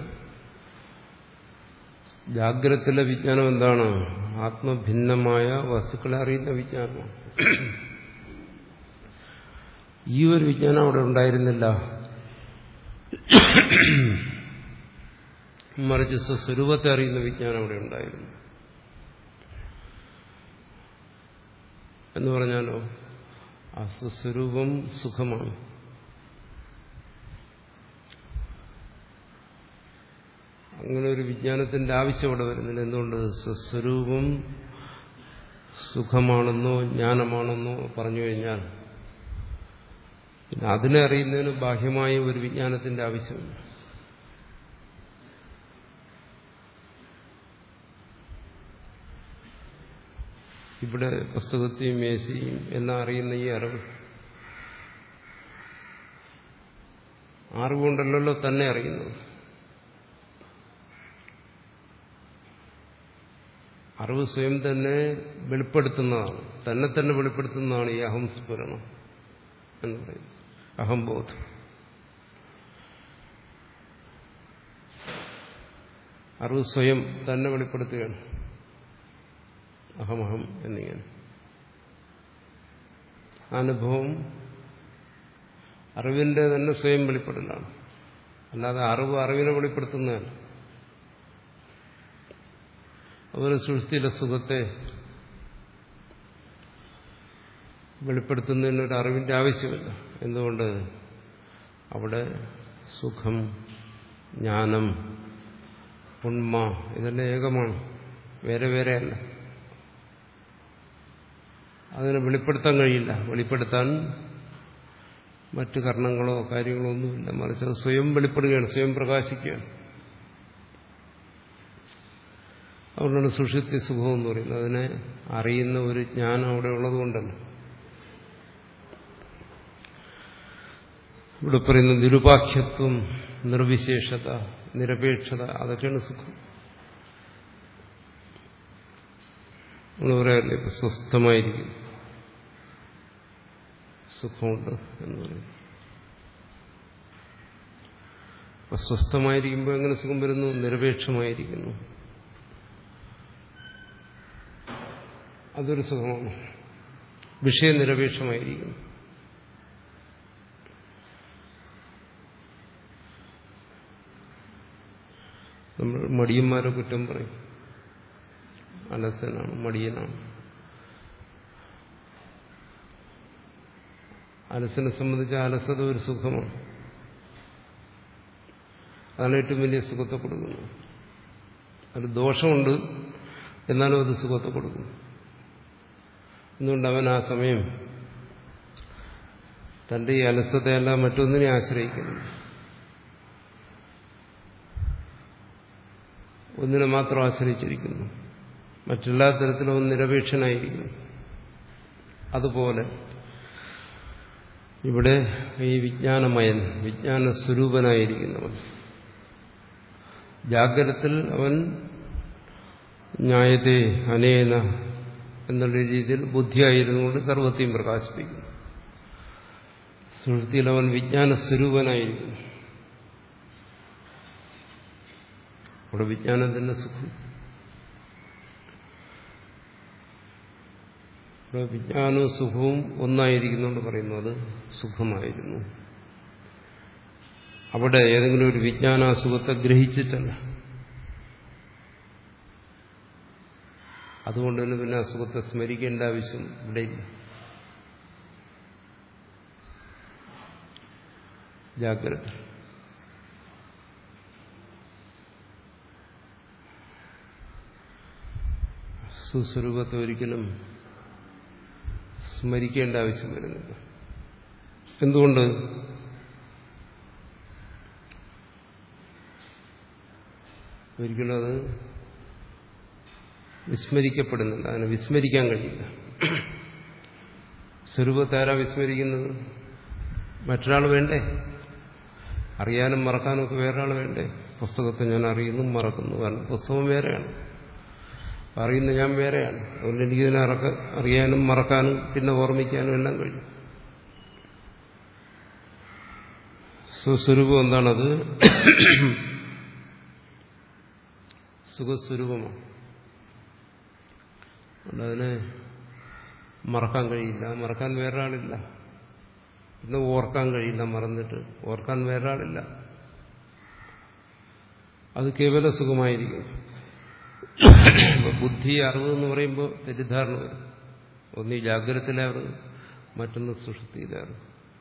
Speaker 1: ജാഗ്രതയിലെ വിജ്ഞാനം എന്താണ്? ആത്മഭിന്നമായ വസ്തുക്കളെ അറിയുന്ന വിജ്ഞാനമാണ്. ഈ ഒരു വിജ്ഞാനം അവിടെ ഉണ്ടായിരുന്നില്ല. മറിച്ച് സ്വരൂപത്തെ അറിയുന്ന വിജ്ഞാനം അവിടെ ഉണ്ടായിരുന്നു. എന്ന് പറഞ്ഞാലോ ആ സ്വരൂപം സുഖമാണ്. അങ്ങനെ ഒരു വിജ്ഞാനത്തിന്റെ ആവശ്യം അവിടെ വരുന്നില്ല. എന്തുകൊണ്ട്? സ്വസ്വരൂപം സുഖമാണെന്നോ ജ്ഞാനമാണെന്നോ പറഞ്ഞു കഴിഞ്ഞാൽ പിന്നെ അതിനെ അറിയുന്നതിന് ബാഹ്യമായ ഒരു വിജ്ഞാനത്തിന്റെ ആവശ്യമില്ല. ഇവിടെ പുസ്തകത്തെയും മേശയും എല്ലാം അറിയുന്ന ഈ അറിവ് അറിവുകൊണ്ടല്ലോ തന്നെ അറിയുന്നത്. അറിവ് സ്വയം തന്നെ വെളിപ്പെടുത്തുന്നതാണ്, തന്നെ തന്നെ വെളിപ്പെടുത്തുന്നതാണ് ഈ അഹംസ്ഫുരണം എന്ന് പറയുന്നത്, അഹംബോധം. അറിവ് സ്വയം തന്നെ വെളിപ്പെടുത്തുകയാണ്, അഹമഹം എന്നിങ്ങനെ. അനുഭവം അറിവിന്റെ തന്നെ സ്വയം വെളിപ്പെടലാണ്, അല്ലാതെ അറിവ് അറിവിനെ വെളിപ്പെടുത്തുന്നതല്ല. അതുപോലെ സൃഷ്ടിയിലെ സുഖത്തെ വെളിപ്പെടുത്തുന്നതിനൊരു അറിവിന്റെ ആവശ്യമില്ല. എന്തുകൊണ്ട്? അവിടെ സുഖം, ജ്ഞാനം, ഉണ്മ ഇതെല്ലാം ഏകമാണ്, വേറെ വേറെയല്ല. അതിനെ വെളിപ്പെടുത്താൻ കഴിയില്ല. വെളിപ്പെടുത്താൻ മറ്റു കർണങ്ങളോ കാര്യങ്ങളോ ഒന്നുമില്ല, മറിച്ച് അത് സ്വയം വെളിപ്പെടുകയാണ്, സ്വയം പ്രകാശിക്കുകയാണ്. അതുകൊണ്ടാണ് സുഷുപ്തി സുഖം എന്ന് പറയുന്നത്. അതിനെ അറിയുന്ന ഒരു ജ്ഞാനം അവിടെ ഉള്ളതുകൊണ്ടല്ല. ഇവിടെ പറയുന്ന നിരുപാഖ്യത്വം, നിർവിശേഷത, നിരപേക്ഷത, അതൊക്കെയാണ് സുഖം. നമ്മൾ പറയാറില്ല, ഇപ്പൊ സ്വസ്ഥമായിരിക്കും സുഖമുണ്ട് എന്ന് പറയും. അപ്പൊ സ്വസ്ഥമായിരിക്കുമ്പോൾ എങ്ങനെ സുഖം വരുന്നു? നിരപേക്ഷമായിരിക്കുന്നു, അതൊരു സുഖമാണ്. വിഷയനിരപേക്ഷമായിരിക്കുന്നു. നമ്മൾ മടിയന്മാരെ കുറ്റം പറയും, അലസനാണ്, മടിയനാണ്. അലസനെ സംബന്ധിച്ച അലസത ഒരു സുഖമാണ്. അതാണ് ഏറ്റവും വലിയ സുഖത്തെ കൊടുക്കുന്നത്. അത് ദോഷമുണ്ട്, എന്നാലും അത് സുഖത്തെ കൊടുക്കുന്നു. എന്തുകൊണ്ട്? അവൻ ആ സമയം തന്റെ ഈ അലസതയല്ല മറ്റൊന്നിനെ ആശ്രയിക്കുന്നു, ഒന്നിനെ മാത്രം ആശ്രയിച്ചിരിക്കുന്നു, മറ്റെല്ലാ തരത്തിലും അവൻ നിരപേക്ഷനായിരിക്കുന്നു. അതുപോലെ ഇവിടെ ഈ വിജ്ഞാനമയൻ, വിജ്ഞാന സ്വരൂപനായിരിക്കുന്നവൻ, ജാഗ്രതത്തിൽ അവൻ ജ്ഞായതേ അനേന എന്നുള്ള രീതിയിൽ ബുദ്ധിയായിരുന്നുകൊണ്ട് സർവത്തെയും പ്രകാശിപ്പിക്കുന്നു. സുഷുപ്തിയിൽ അവൻ വിജ്ഞാന സ്വരൂപനായിരിക്കുന്നു. അവിടെ വിജ്ഞാനത്തിന്റെ സുഖം, ഇവിടെ വിജ്ഞാനവും സുഖവും ഒന്നായിരിക്കുന്നുകൊണ്ട് പറയുന്നു അത് സുഖമായിരുന്നു. അവിടെ ഏതെങ്കിലും ഒരു വിജ്ഞാനാസുഖത്തെ ഗ്രഹിച്ചിട്ടല്ല. അതുകൊണ്ട് തന്നെ പിന്നെ അസുഖത്തെ സ്മരിക്കേണ്ട ആവശ്യം ഇവിടെയില്ല. ജാഗ്രത സുസ്വരൂപത്തെ ഒരിക്കലും സ്മരിക്കേണ്ട ആവശ്യം വരുന്നില്ല. എന്തുകൊണ്ട്? ഒരിക്കലും അത് വിസ്മരിക്കപ്പെടുന്നില്ല, അതിനെ വിസ്മരിക്കാൻ കഴിയില്ല. സ്വരൂപത്തെ ആരാ വിസ്മരിക്കുന്നത്? മറ്റൊരാൾ വേണ്ടേ? അറിയാനും മറക്കാനും ഒക്കെ വേറൊരാൾ വേണ്ടേ? പുസ്തകത്തെ ഞാൻ അറിയുന്നു, മറക്കുന്നു, കാരണം പുസ്തകം വേറെയാണ്, അറിയുന്ന ഞാൻ വേറെയാണ്. അതുകൊണ്ട് എനിക്കിതിനെ അറിയാനും മറക്കാനും പിന്നെ ഓർമ്മിക്കാനും എല്ലാം കഴിയും. സ്വസ്വരൂപം എന്താണത്? സുഖസ്വരൂപമാണ്. അതുകൊണ്ട് അതിനെ മറക്കാൻ കഴിയില്ല, മറക്കാൻ വേറൊരാളില്ല. പിന്നെ ഓർക്കാൻ കഴിയില്ല, മറന്നിട്ട് ഓർക്കാൻ വേറൊരാളില്ല. അത് കേവല സുഖമായിരിക്കും. ബുദ്ധി, അറിവ് എന്ന് പറയുമ്പോൾ തെറ്റിദ്ധാരണ വരും. ഒന്ന് ഈ ജാഗ്രതത്തിലെ അറിവ്, മറ്റൊന്ന് സുഷുപ്തിയിലെ അറിവ്.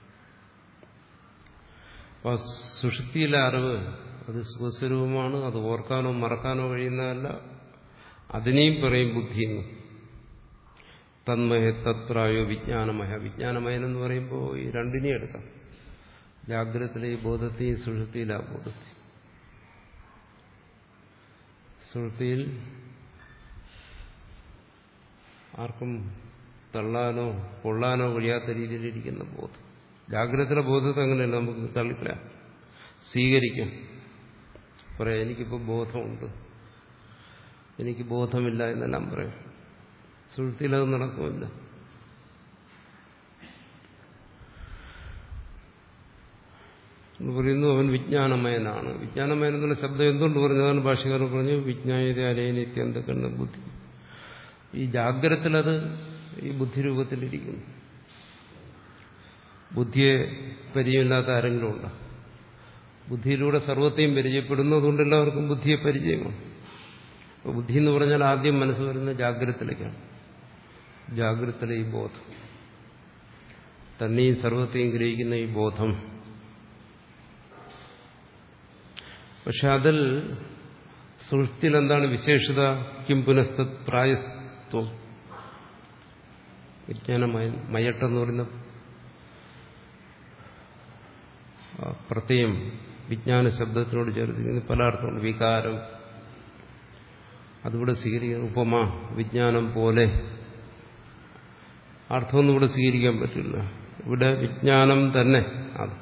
Speaker 1: അപ്പൊ സുഷുപ്തിയിലെ അറിവ് അത് സുഖസ്വരൂപമാണ്, അത് ഓർക്കാനോ മറക്കാനോ കഴിയുന്നതല്ല. അതിനെയും പറയും ബുദ്ധിയെന്ന്. തന്മയ തത്രായോ വിജ്ഞാനമയ. വിജ്ഞാനമയനെന്ന് പറയുമ്പോൾ ഈ രണ്ടിനെയും എടുക്കാം. ജാഗ്രതത്തിലെ ഈ ബോധത്തെയും സുഷുപ്തിയിലെ ആ ബോധത്തെ. സുഷുപ്തിയിൽ ആർക്കും തള്ളാനോ കൊള്ളാനോ കഴിയാത്ത രീതിയിലിരിക്കുന്ന ബോധം. ജാഗ്രതത്തിലെ ബോധത്തെ അങ്ങനെയല്ല, നമുക്ക് തള്ളിക്കളയാം, സ്വീകരിക്കാം. പറയാം എനിക്കിപ്പോൾ ബോധമുണ്ട്, എനിക്ക് ബോധമില്ല എന്നെല്ലാം പറയാം. സുഷുപ്തിയിലത് നടക്കുമില്ല. പറയുന്നു അവൻ വിജ്ഞാനമയനാണ്. വിജ്ഞാനമയൻ എന്നുള്ള ശബ്ദം എന്തുകൊണ്ട് പറഞ്ഞതാണ്? ഭാഷകാരൻ പറഞ്ഞു വിജ്ഞായത അലയനിത്യന്തക്കണ്ണ ബുദ്ധി. ഈ ജാഗ്രതത്തിലത് ഈ ബുദ്ധിരൂപത്തിലിരിക്കുന്നു. ബുദ്ധിയെ പരിചയമില്ലാത്ത ആരെങ്കിലും ഉണ്ടോ? ബുദ്ധിയിലൂടെ സർവത്തെയും പരിചയപ്പെടുന്നു. അതുകൊണ്ട് എല്ലാവർക്കും ബുദ്ധിയെ പരിചയമാണ്. ബുദ്ധി എന്ന് പറഞ്ഞാൽ ആദ്യം മനസ്സ് വരുന്നത് ജാഗ്രതത്തിലേക്കാണ്. ജാഗ്രതത്തിലെ ഈ ബോധം, തന്നെയും സർവത്തെയും ഗ്രഹിക്കുന്ന ഈ ബോധം. പക്ഷെ അതിൽ സുഷുപ്തിയിൽ എന്താണ് വിശേഷത? കിം പുനസ്ത പ്രായസ്ത്വം. വിജ്ഞാനമയ മയട്ടെന്ന് പറയുന്ന പ്രത്യേകം വിജ്ഞാന ശബ്ദത്തിനോട് ചേർത്തിരിക്കുന്ന പല അർത്ഥമുണ്ട്. വികാരം, അതിവിടെ സ്വീകരിക്കുന്ന ഉപമ, വിജ്ഞാനം പോലെ അർത്ഥമൊന്നും ഇവിടെ സ്വീകരിക്കാൻ പറ്റില്ല. ഇവിടെ വിജ്ഞാനം തന്നെ അത്.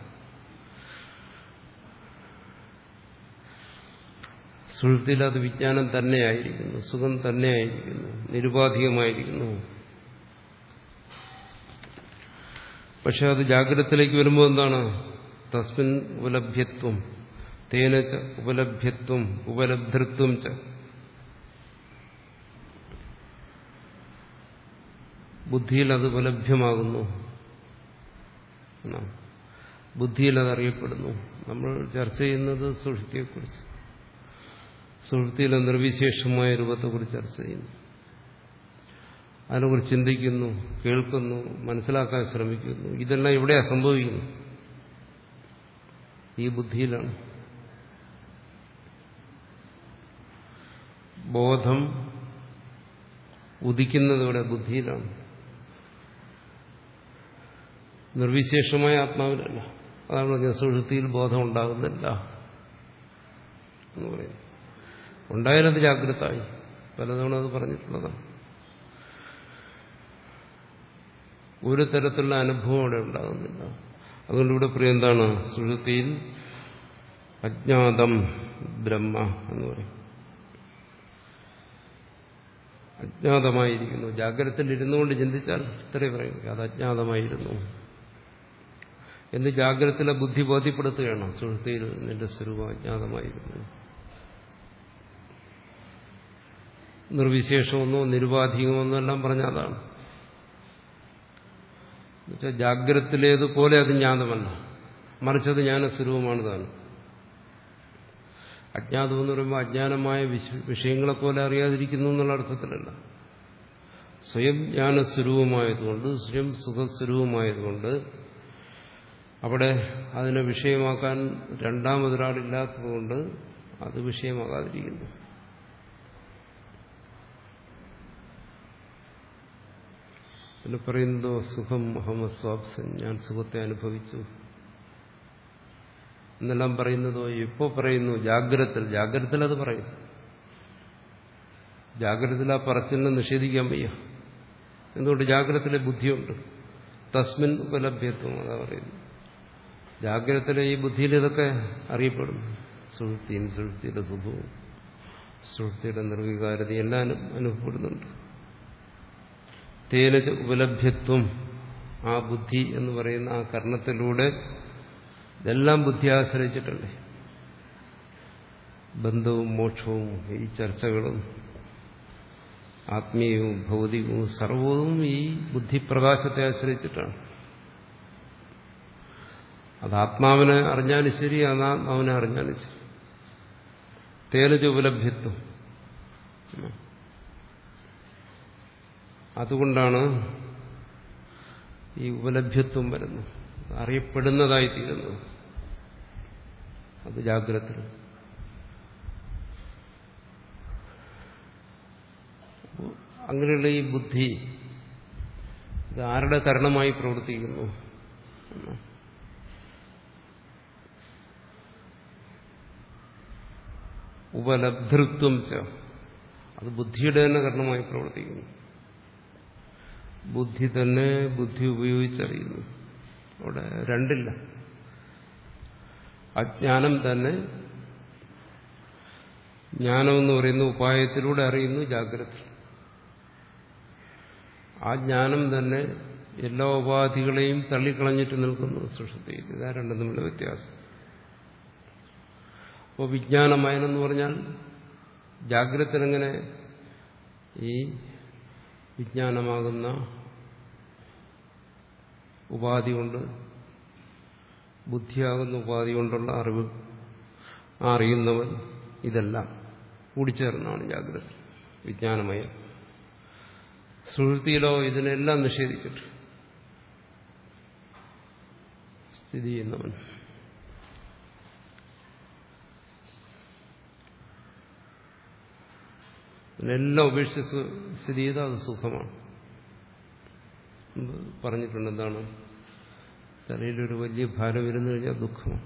Speaker 1: സുഷുപ്തിയിൽ അത് വിജ്ഞാനം തന്നെയായിരിക്കുന്നു, സുഖം തന്നെയായിരിക്കുന്നു, നിരുപാധികമായിരിക്കുന്നു. പക്ഷെ അത് ജാഗ്രതത്തിലേക്ക് വരുമ്പോൾ എന്താണ്? തസ്മിൻ ഉപലഭ്യത്വം തേന ച ഉപലഭ്യത്വം ഉപലബ്ധൃത്വം ച. ബുദ്ധിയിൽ അത് ഉപലഭ്യമാകുന്നു, ബുദ്ധിയിൽ അത് അറിയപ്പെടുന്നു. നമ്മൾ ചർച്ച ചെയ്യുന്നത് സുഷുപ്തിയെക്കുറിച്ച്, സുഷുപ്തിയിലെ നിർവിശേഷമായ രൂപത്തെക്കുറിച്ച് ചർച്ച ചെയ്യുന്നു. അതിനെക്കുറിച്ച് ചിന്തിക്കുന്നു, കേൾക്കുന്നു, മനസ്സിലാക്കാൻ ശ്രമിക്കുന്നു. ഇതെല്ലാം എവിടെയാണ് സംഭവിക്കുന്നത്? ഈ ബുദ്ധിയിലാണ്. ബോധം ഉദിക്കുന്നത് ഇവിടെ ബുദ്ധിയിലാണ്, നിർവിശേഷമായ ആത്മാവിലല്ല. അതാണ് പറഞ്ഞത് സുഷുപ്തിയിൽ ബോധം ഉണ്ടാകുന്നില്ല എന്ന് പറയുന്നത്. ഉണ്ടായാലത് ജാഗ്രതയായി. പലതവണ അത് പറഞ്ഞിട്ടുള്ളതാണ്. ഒരു തരത്തിലുള്ള അനുഭവം അവിടെ ഉണ്ടാകുന്നില്ല. അതുകൊണ്ട് ഇവിടെ പറയും എന്താണ്? സുഷുപ്തിയിൽ അജ്ഞാതം ബ്രഹ്മ എന്ന് പറയും. അജ്ഞാതമായിരിക്കുന്നു. ജാഗ്രതത്തിൽ ഇരുന്നുകൊണ്ട് ചിന്തിച്ചാൽ ഇത്രേ പറയും, അത് അജ്ഞാതമായിരുന്നു എന്ന് ജാഗ്രതത്തിലെ ബുദ്ധി ബോധ്യപ്പെടുത്തുകയാണ്. സുഷുപ്തിയിൽ നിന്റെ സ്വരൂപം അജ്ഞാതമായിരുന്നു. നിർവിശേഷമെന്നോ നിരുപാധികമെന്നോ എല്ലാം പറഞ്ഞ അതാണ്. എന്നുവെച്ചാൽ ജാഗ്രതത്തിലേതുപോലെ അത് ജ്ഞാതമല്ല, മറിച്ചത് ജ്ഞാനസ്വരൂപമാണ് താൻ. അജ്ഞാതം എന്ന് പറയുമ്പോൾ അജ്ഞാനമായ വിഷയങ്ങളെപ്പോലെ അറിയാതിരിക്കുന്നു എന്നുള്ള അർത്ഥത്തിലല്ല. സ്വയം ജ്ഞാനസ്വരൂപമായതുകൊണ്ട്, സ്വയം സുഖസ്വരൂപമായതുകൊണ്ട് അവിടെ അതിനെ വിഷയമാക്കാൻ രണ്ടാമതൊരാളില്ലാത്തതുകൊണ്ട് അത് വിഷയമാകാതിരിക്കുന്നു. പിന്നെ പറയുന്നതോ സുഖം അഹമസ്വാപ്സൻ, ഞാൻ സുഖത്തെ അനുഭവിച്ചു എന്നെല്ലാം പറയുന്നതോ എപ്പോ പറയുന്നു? ജാഗ്രതത്തിൽ. ജാഗ്രതത്തിൽ അത് പറയും. ജാഗ്രതത്തിൽ ആ പറച്ചിലിനെ നിഷേധിക്കാൻ വയ്യ. എന്തുകൊണ്ട്? ജാഗ്രതത്തിലെ ബുദ്ധിയുണ്ട്. തസ്മിൻ ഉപലഭ്യത്വം, അതാ പറയുന്നു. ജാഗ്രതത്തിലെ ഈ ബുദ്ധിയിൽ ഇതൊക്കെ അറിയപ്പെടും. സുഷുപ്തിയും സുഷുപ്തിയുടെ സുഖവും സുഷുപ്തിയുടെ നിർവികാരതയും എല്ലാം അനുഭവപ്പെടുന്നുണ്ട്. തേന ഉപലഭ്യത്വം, ആ ബുദ്ധി എന്ന് പറയുന്ന ആ കർണത്തിലൂടെ ഇതെല്ലാം ബുദ്ധി ആശ്രയിച്ചിട്ടല്ലേ. ബന്ധവും മോക്ഷവും ഈ ചർച്ചകളും ആത്മീയവും ഭൗതികവും സർവവും ഈ ബുദ്ധിപ്രകാശത്തെ ആശ്രയിച്ചിട്ടാണ്. അത് ആത്മാവിനെ അറിഞ്ഞാലും ശരി, അനാത്മാവിനെ അറിഞ്ഞാലും ശരി. തേനജ ഉപലഭ്യത്വം. അതുകൊണ്ടാണ് ഈ ഉപലഭ്യത്വം വരുന്നത്, അറിയപ്പെടുന്നതായിത്തീരുന്നത്. അത് ജാഗ്രത. അങ്ങനെയുള്ള ഈ ബുദ്ധി ഇത് ആരുടെ കരണമായി പ്രവർത്തിക്കുന്നു? ഉപലബ്ധൃത്വം ച, അത് ബുദ്ധിയുടെ തന്നെ കരണമായി പ്രവർത്തിക്കുന്നു. ബുദ്ധി തന്നെ ബുദ്ധി ഉപയോഗിച്ചറിയുന്നു. അവിടെ രണ്ടില്ല. അജ്ഞാനം തന്നെ ജ്ഞാനമെന്ന് പറയുന്ന ഉപായത്തിലൂടെ അറിയുന്നു ജാഗ്രത. ആ ജ്ഞാനം തന്നെ എല്ലാ ഉപാധികളെയും തള്ളിക്കളഞ്ഞിട്ട് നിൽക്കുന്നു സുഷുപ്തിയിൽ. ഇതാ രണ്ടും തമ്മിലുള്ള വ്യത്യാസം. അപ്പോൾ വിജ്ഞാനമയനെന്ന് പറഞ്ഞാൽ ജാഗ്രതത്തിലെങ്ങനെ ഈ വിജ്ഞാനമാകുന്ന ഉപാധി കൊണ്ട്, ബുദ്ധിയാകുന്ന ഉപാധി കൊണ്ടുള്ള അറിവ്, ആ അറിയുന്നവൻ, ഇതെല്ലാം കൂടിച്ചേർന്നാണ് ജാഗ്രത വിജ്ഞാനമയം. സുഷുപ്തിയിലോ ഇതിനെല്ലാം നിഷേധിച്ചിട്ട് സ്ഥിതി ചെയ്യുന്നവൻ. ഇതിനെല്ലാം ഉപേക്ഷിച്ച് സ്ഥിതി ചെയ്താൽ അത് സുഖമാണ്. പറഞ്ഞിട്ടുണ്ട് എന്താണ്, തലയിലൊരു വലിയ ഭാരം ഇരുന്നു കഴിഞ്ഞാൽ ദുഃഖമാണ്.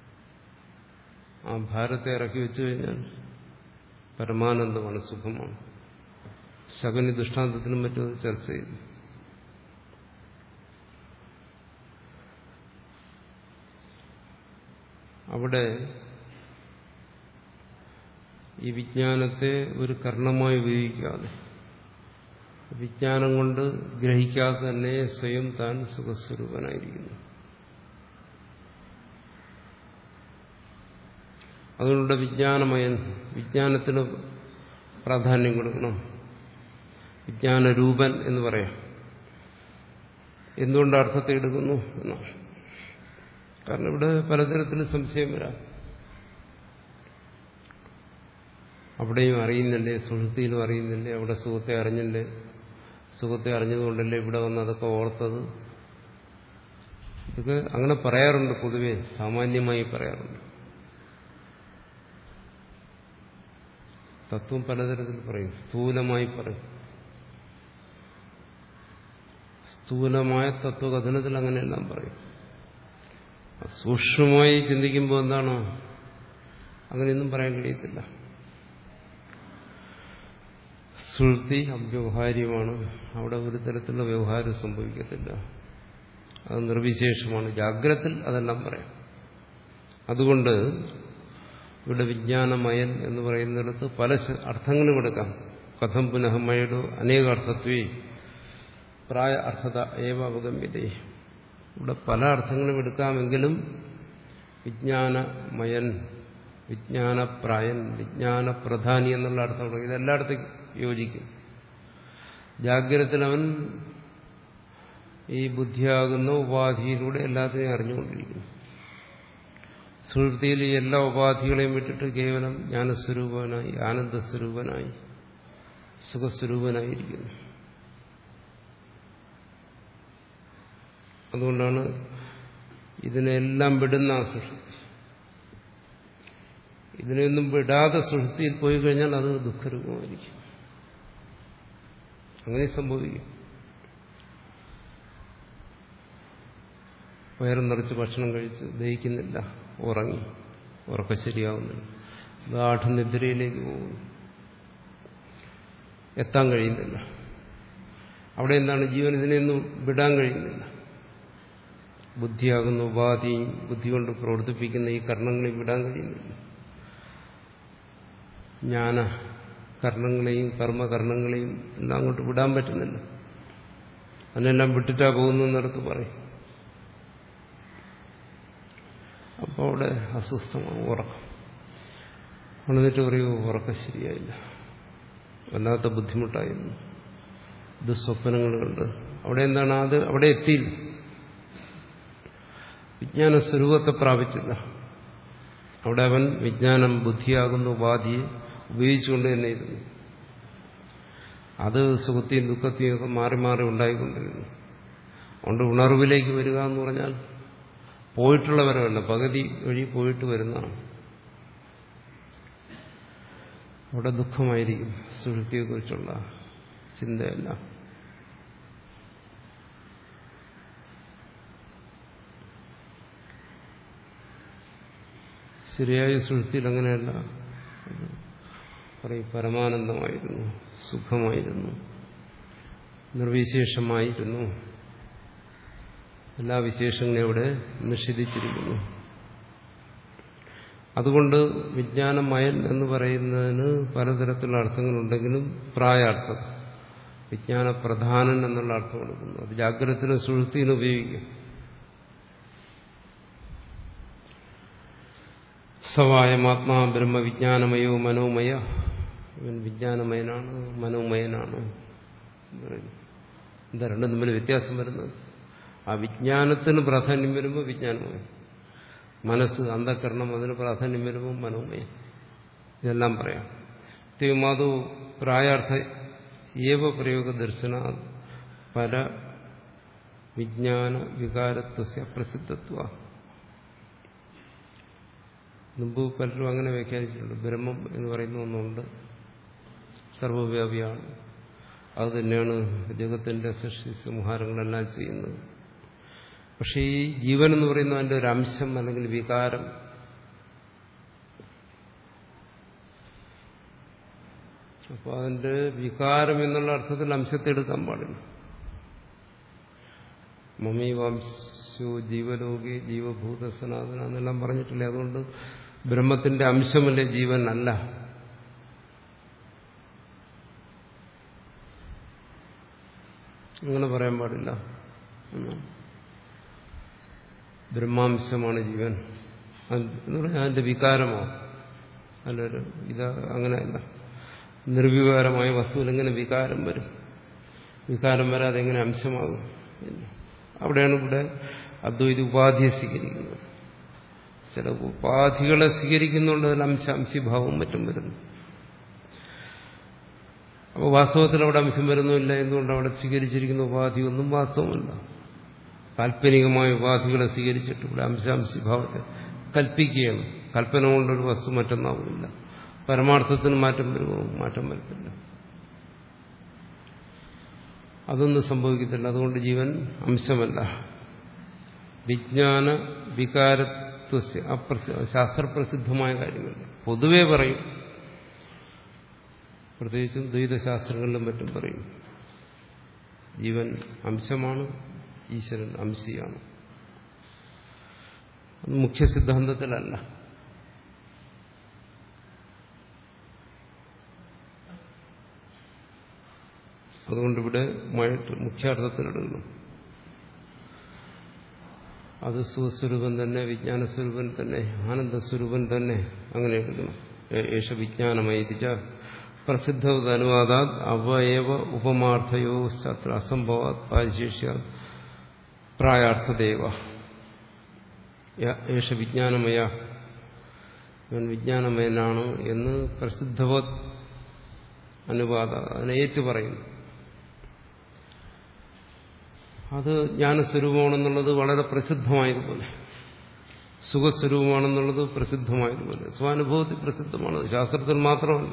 Speaker 1: ആ ഭാരത്തെ ഇറക്കി വെച്ചു കഴിഞ്ഞാൽ പരമാനന്ദമാണ്, സുഖമാണ്. ശകുനി ദൃഷ്ടാന്തത്തിനും മറ്റും ചർച്ച ചെയ്തു. അവിടെ ഈ വിജ്ഞാനത്തെ ഒരു കർണമായി ഉപയോഗിക്കാതെ, വിജ്ഞാനം കൊണ്ട് ഗ്രഹിക്കാതെ തന്നെ സ്വയം താൻ സുഖസ്വരൂപനായിരിക്കുന്നു. അതുകൊണ്ട് വിജ്ഞാനമയൻ, വിജ്ഞാനത്തിന് പ്രാധാന്യം കൊടുക്കണം, വിജ്ഞാനരൂപൻ എന്ന് പറയാം. എന്തുകൊണ്ട് അർത്ഥത്തെ എടുക്കുന്നു എന്നാണ്. കാരണം ഇവിടെ പലതരത്തിലും സംശയം വരാം. അവിടെയും അറിയുന്നില്ലേ, സുഷുപ്തിയിലും അറിയുന്നില്ലേ, അവിടെ സുഖത്തെ അറിഞ്ഞില്ലേ, സുഖത്തെ അറിഞ്ഞതുകൊണ്ടല്ലേ ഇവിടെ വന്ന് അതൊക്കെ ഓർത്തത്. ഇതൊക്കെ അങ്ങനെ പറയാറുണ്ട്, പൊതുവെ സാമാന്യമായി പറയാറുണ്ട്. തത്വം പലതരത്തിൽ പറയും. സ്ഥൂലമായി പറയും. സ്ഥൂലമായ തത്വകഥനത്തിൽ അങ്ങനെയെല്ലാം പറയും. സൂക്ഷ്മമായി ചിന്തിക്കുമ്പോൾ എന്താണ്, അങ്ങനെയൊന്നും പറയാൻ കഴിയത്തില്ല. സുഷുപ്തി അവ്യവഹാര്യമാണ്. അവിടെ ഒരു തരത്തിലുള്ള വ്യവഹാരം സംഭവിക്കത്തില്ല. അത് നിർവിശേഷമാണ്. ജാഗ്രതത്തിൽ അതെല്ലാം പറയാം. അതുകൊണ്ട് ഇവിടെ വിജ്ഞാനമയൻ എന്ന് പറയുന്നിടത്ത് പല അർത്ഥങ്ങളും എടുക്കാം. കഥം പുനഃമയുടെ അനേകാർത്ഥത്വേ പ്രായ അർത്ഥത ഏവ അവഗമ്യതേ. ഇവിടെ പല അർത്ഥങ്ങളും എടുക്കാമെങ്കിലും വിജ്ഞാനമയൻ, വിജ്ഞാനപ്രായൻ, വിജ്ഞാനപ്രധാനി എന്നുള്ള അർത്ഥമുണ്ട്. ഇതെല്ലായിടത്തും യോജിക്കും. ജാഗ്രതത്തിൽ അവൻ ഈ ബുദ്ധിയാകുന്ന ഉപാധിയിലൂടെ എല്ലാത്തിനെയും അറിഞ്ഞുകൊണ്ടിരിക്കുന്നു. സുഷുപ്തിയിൽ ഈ എല്ലാ ഉപാധികളെയും വിട്ടിട്ട് കേവലം ജ്ഞാനസ്വരൂപനായി, ആനന്ദസ്വരൂപനായി, സുഖസ്വരൂപനായിരിക്കുന്നു. അതുകൊണ്ടാണ് ഇതിനെല്ലാം വിടുന്ന ആ സുഷുപ്തി. ഇതിനെയൊന്നും വിടാതെ സുഷുപ്തിയിൽ പോയി കഴിഞ്ഞാൽ അത് ദുഃഖരൂപമായിരിക്കും. അങ്ങനെ സംഭവിക്കും. വയറും നിറച്ച് ഭക്ഷണം കഴിച്ച് ദഹിക്കുന്നില്ല, ഉറങ്ങി, ഉറക്കം ശരിയാവുന്നില്ല, ഗാഠനിദ്രയിലേക്ക് പോകുന്നു, എത്താൻ കഴിയുന്നില്ല. അവിടെ എന്താണ്, ജീവൻ ഇതിനെയൊന്നും വിടാൻ കഴിയുന്നില്ല. ബുദ്ധിയാകുന്ന ഉപാധി, ബുദ്ധി കൊണ്ട് പ്രവർത്തിപ്പിക്കുന്ന ഈ കർണങ്ങളെ വിടാൻ കഴിയുന്നില്ല. ജ്ഞാന കർണങ്ങളെയും കർമ്മകർണങ്ങളെയും എല്ലാം അങ്ങോട്ട് വിടാൻ പറ്റുന്നില്ല. അതിനെല്ലാം വിട്ടിട്ടാ പോകുന്നതെന്നടുത്ത് പറയും. അപ്പോൾ അവിടെ അസ്വസ്ഥമാണ്, ഉറക്കം. എന്നിട്ട് പറയൂ, ഉറക്കം ശരിയായില്ല, വല്ലാത്ത ബുദ്ധിമുട്ടായിരുന്നു, ദുസ്വപ്നങ്ങൾ കണ്ട്. അവിടെ എന്താണ്, അത് അവിടെ എത്തിയില്ല, വിജ്ഞാന സ്വരൂപത്തെ പ്രാപിച്ചില്ല. അവിടെ അവൻ വിജ്ഞാനം ബുദ്ധിയാകുന്ന ഉപാധിയെ ഉപയോഗിച്ചുകൊണ്ട് തന്നെ ഇരുന്നു. അത് സുഖത്തെയും ദുഃഖത്തെയും ഒക്കെ മാറി മാറി ഉണ്ടായിക്കൊണ്ടിരുന്നു. അതുകൊണ്ട് ഉണർവിലേക്ക് വരിക എന്ന് പറഞ്ഞാൽ പോയിട്ടുള്ളവരല്ല, പകുതി വഴി പോയിട്ട് വരുന്നതാണ്. അവിടെ ദുഃഖമായിരിക്കും സുഷുപ്തിയെക്കുറിച്ചുള്ള ചിന്തയല്ല. ശരിയായ സുഷുപ്തിയിൽ അങ്ങനെയല്ല. പറയും പരമാനന്ദമായിരുന്നു, സുഖമായിരുന്നു, നിർവിശേഷമായിരുന്നു. എല്ലാ വിശേഷങ്ങളെയും ഇവിടെ നിഷേധിച്ചിരിക്കുന്നു. അതുകൊണ്ട് വിജ്ഞാനമയൻ എന്ന് പറയുന്നതിന് പലതരത്തിലുള്ള അർത്ഥങ്ങളുണ്ടെങ്കിലും പ്രായാർത്ഥം വിജ്ഞാനപ്രധാനൻ എന്നുള്ള അർത്ഥം കൊടുക്കുന്നു. അത് ജാഗ്രതത്തിനും സുഷുപ്തിയിലും ഉപയോഗിക്കും. സവായമാത്മാ ബ്രഹ്മവിജ്ഞാനമയോ മനോമയ. ഇവൻ വിജ്ഞാനമയനാണ്, മനോമയനാണ്. എന്താ രണ്ടും തമ്മിൽ വ്യത്യാസം വരുന്നത്? ആ വിജ്ഞാനത്തിന് പ്രാധാന്യം വരുമ്പോൾ വിജ്ഞാനമയം, മനസ്സ് അന്ധകരണം അതിന് പ്രാധാന്യം വരുമ്പോൾ മനോമയം. ഇതെല്ലാം പറയാം. മാധു പ്രായാർത്ഥ ഏവ പ്രയോഗ ദർശന പര വിജ്ഞാന വികാരത്വസ്യ പ്രസിദ്ധത്വ. മുമ്പ് പലരും അങ്ങനെ വ്യാഖ്യാനിച്ചിട്ടുണ്ട്. ബ്രഹ്മം എന്ന് പറയുന്ന ഒന്നുണ്ട്, സർവവ്യാപിയാണ്. അത് തന്നെയാണ് ജഗത്തിന്റെ സൃഷ്ടി സംഹാരങ്ങളെല്ലാം ചെയ്യുന്നത്. പക്ഷെ ഈ ജീവൻ എന്ന് പറയുന്ന അതിന്റെ ഒരു അംശം അല്ലെങ്കിൽ വികാരം, അപ്പോൾ അതിന്റെ വികാരം എന്നുള്ള അർത്ഥത്തിൽ അംശത്തെ എടുക്കാൻ പാടില്ല. മമീ വംശോ ജീവലോകി ജീവഭൂത സനാതന എന്നെല്ലാം പറഞ്ഞിട്ടില്ലേ. അതുകൊണ്ട് ബ്രഹ്മത്തിന്റെ അംശമല്ലേ ജീവൻ അല്ല. അങ്ങനെ പറയാൻ പാടില്ല. ബ്രഹ്മാംശമാണ് ജീവൻ എന്ന് പറഞ്ഞാൽ അതിന്റെ വികാരമോ അല്ലൊരു ഇത് അങ്ങനെയല്ല. നിർവികാരമായ വസ്തുവിൽ എങ്ങനെ വികാരം വരും? വികാരം വരാതെ എങ്ങനെ അംശമാകും? അവിടെയാണ് ഇവിടെ അദ്വൈത ഉപാധിയെ സ്വീകരിക്കുന്നത്. ചില ഉപാധികളെ സ്വീകരിക്കുന്നുണ്ട്, അതിൽ അംശ അംശീഭാവവും മറ്റും വരുന്നു. അപ്പോൾ വാസ്തവത്തിൽ അവിടെ അംശം വരുന്നില്ല. എന്തുകൊണ്ട്? അവിടെ സ്വീകരിച്ചിരിക്കുന്ന ഉപാധിയൊന്നും വാസ്തവമല്ല. കാൽപ്പനികമായ ഉപാധികളെ സ്വീകരിച്ചിട്ട് ഇവിടെ അംശാംശീഭാവത്തെ കൽപ്പിക്കുകയാണ്. കൽപ്പന കൊണ്ടൊരു വസ്തു മറ്റൊന്നാവില്ല. പരമാർത്ഥത്തിന് മാറ്റം വരുമോ? മാറ്റം വരത്തില്ല. അതൊന്നും സംഭവിക്കത്തില്ല. അതുകൊണ്ട് ജീവൻ അംശമല്ല. വിജ്ഞാന വികാരത്വ ശാസ്ത്രപ്രസിദ്ധമായ കാര്യമല്ല. പൊതുവെ പറയും, പ്രത്യേകിച്ചും ദ്വൈതശാസ്ത്രങ്ങളിലും മറ്റും പറയും, ജീവൻ അംശമാണ്, ഈശ്വരൻ അംശിയാണ്. അത് മുഖ്യ സിദ്ധാന്തത്തിലല്ല. അതുകൊണ്ടിവിടെ മുഖ്യാർത്ഥത്തിലെടുക്കണം. അത് സുസ്വരൂപൻ തന്നെ, വിജ്ഞാനസ്വരൂപൻ തന്നെ, ആനന്ദസ്വരൂപൻ തന്നെ, അങ്ങനെ എടുക്കണം. ഏഷ വിജ്ഞാനമൈതിച്ച പ്രസിദ്ധവത് അനുവാദാത് അവയവ ഉപമാർത്ഥയോ അത്ര അസംഭവാത് പാരിശേഷ്യ പ്രായാർത്ഥദേവ. ഏഷ വിജ്ഞാനമയ, ഇവൻ വിജ്ഞാനമയനാണ് എന്ന് പ്രസിദ്ധവത് അനുവാദ അതിനെ ഏറ്റു പറയുന്നു. അത് ജ്ഞാനസ്വരൂപമാണെന്നുള്ളത് വളരെ പ്രസിദ്ധമായതുപോലെ, സുഖസ്വരൂപമാണെന്നുള്ളത് പ്രസിദ്ധമായതുപോലെ, സ്വാനുഭവത്തിൽ പ്രസിദ്ധമാണ്. ശാസ്ത്രത്തിൽ മാത്രമല്ല,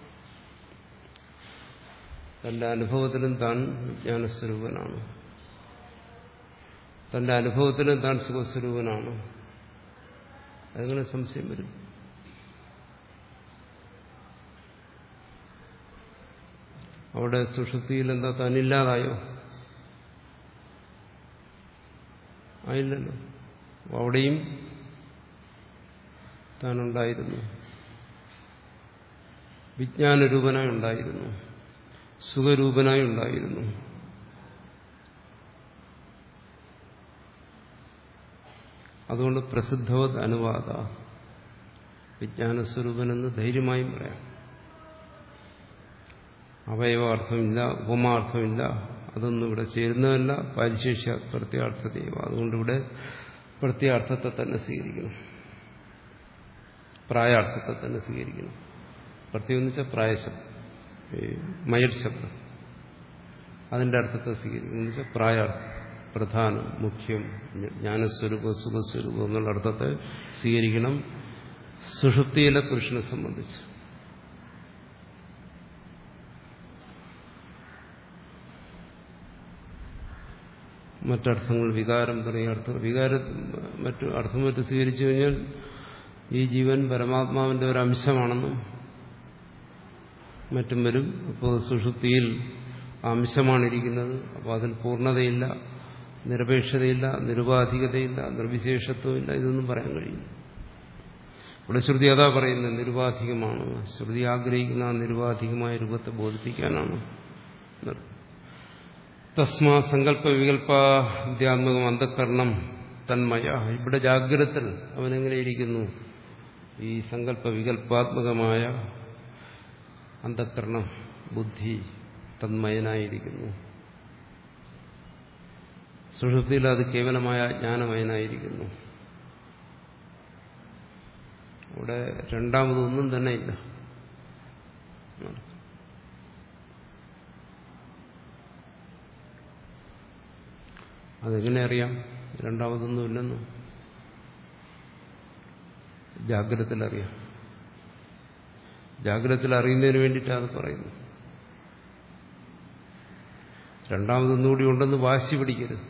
Speaker 1: തന്റെ അനുഭവത്തിലും താൻ വിജ്ഞാനസ്വരൂപനാണ്, തന്റെ അനുഭവത്തിലും താൻ സുഖസ്വരൂപനാണ്. അതെങ്ങനെ സംശയം വരും? അവിടെ സുഷുപ്തിയിൽ എന്താ താനില്ലാതായോ? ആയില്ലല്ലോ. അവിടെയും താനുണ്ടായിരുന്നു, വിജ്ഞാനരൂപനായി ഉണ്ടായിരുന്നു, സുഖരൂപനായി ഉണ്ടായിരുന്നു. അതുകൊണ്ട് പ്രസിദ്ധവത് അനുവാദ, വിജ്ഞാനസ്വരൂപനെന്ന് ധൈര്യമായും പറയാം. അവയവാർത്ഥമില്ല, ഉപമാർത്ഥമില്ല, അതൊന്നും ഇവിടെ ചേരുന്നതല്ല. പരിശേഷ്യ പ്രത്യാർത്ഥതയും. അതുകൊണ്ട് ഇവിടെ പ്രത്യാർത്ഥത്തെ തന്നെ സ്വീകരിക്കണം, പ്രായാർത്ഥത്തെ തന്നെ സ്വീകരിക്കണം. പ്രത്യം എന്ന് വെച്ചാൽ പ്രായശബ്ദം, മയൽ ശബ്ദം, അതിന്റെ അർത്ഥത്തെ സ്വീകരിക്കണം. എന്ന് വെച്ചാൽ പ്രായാർത്ഥം, പ്രധാനം, മുഖ്യം, ജ്ഞാനസ്വരൂപം, സുഖസ്വരൂപം എന്നുള്ള അർത്ഥത്തെ സ്വീകരിക്കണം. സുഷുപ്തിയിലെ പുരുഷനെ സംബന്ധിച്ച് മറ്റർത്ഥങ്ങൾ, വികാരം തുടങ്ങിയ അർത്ഥം, വികാര മറ്റു അർത്ഥം മറ്റും സ്വീകരിച്ചു കഴിഞ്ഞാൽ ഈ ജീവൻ പരമാത്മാവിന്റെ ഒരു അംശമാണെന്നും മറ്റും വരും. അപ്പോൾ സുഷുപ്തിയിൽ അംശമാണിരിക്കുന്നത്. അപ്പോൾ അതിൽ പൂർണ്ണതയില്ല, നിരപേക്ഷതയില്ല, നിരുപാധികതയില്ല, നിർവിശേഷത്വമില്ല, ഇതൊന്നും പറയാൻ കഴിയും. ഇവിടെ ശ്രുതി അതാ പറയുന്നത്, നിരുപാധികമാണ്. ശ്രുതി ആഗ്രഹിക്കുന്ന ആ നിരുപാധികമായ രൂപത്തെ ബോധിപ്പിക്കാനാണ്. തസ്മാ സങ്കല്പ വികല്പാദ്യാത്മകം അന്ധഃകരണം തന്മയ. ഇവിടെ ജാഗ്രതത്തിൽ അവനെങ്ങനെയിരിക്കുന്നു? ഈ സങ്കല്പ വികല്പാത്മകമായ അന്ധഃകരണം, ബുദ്ധി തന്മയനായിരിക്കുന്നു. സുഷുപ്തിയിൽ അത് കേവലമായ ജ്ഞാനമയനായിരിക്കുന്നു. ഇവിടെ രണ്ടാമതൊന്നും തന്നെ ഇല്ല. അതെങ്ങനെ അറിയാം രണ്ടാമതൊന്നും ഇല്ലെന്ന്? ജാഗ്രതത്തിൽ അറിയാം. ജാഗ്രതത്തിൽ അറിയുന്നതിന് വേണ്ടിയിട്ടാണ് പറയുന്നു. രണ്ടാമതൊന്നുകൂടി ഉണ്ടെന്ന് വാശി പിടിക്കരുത്.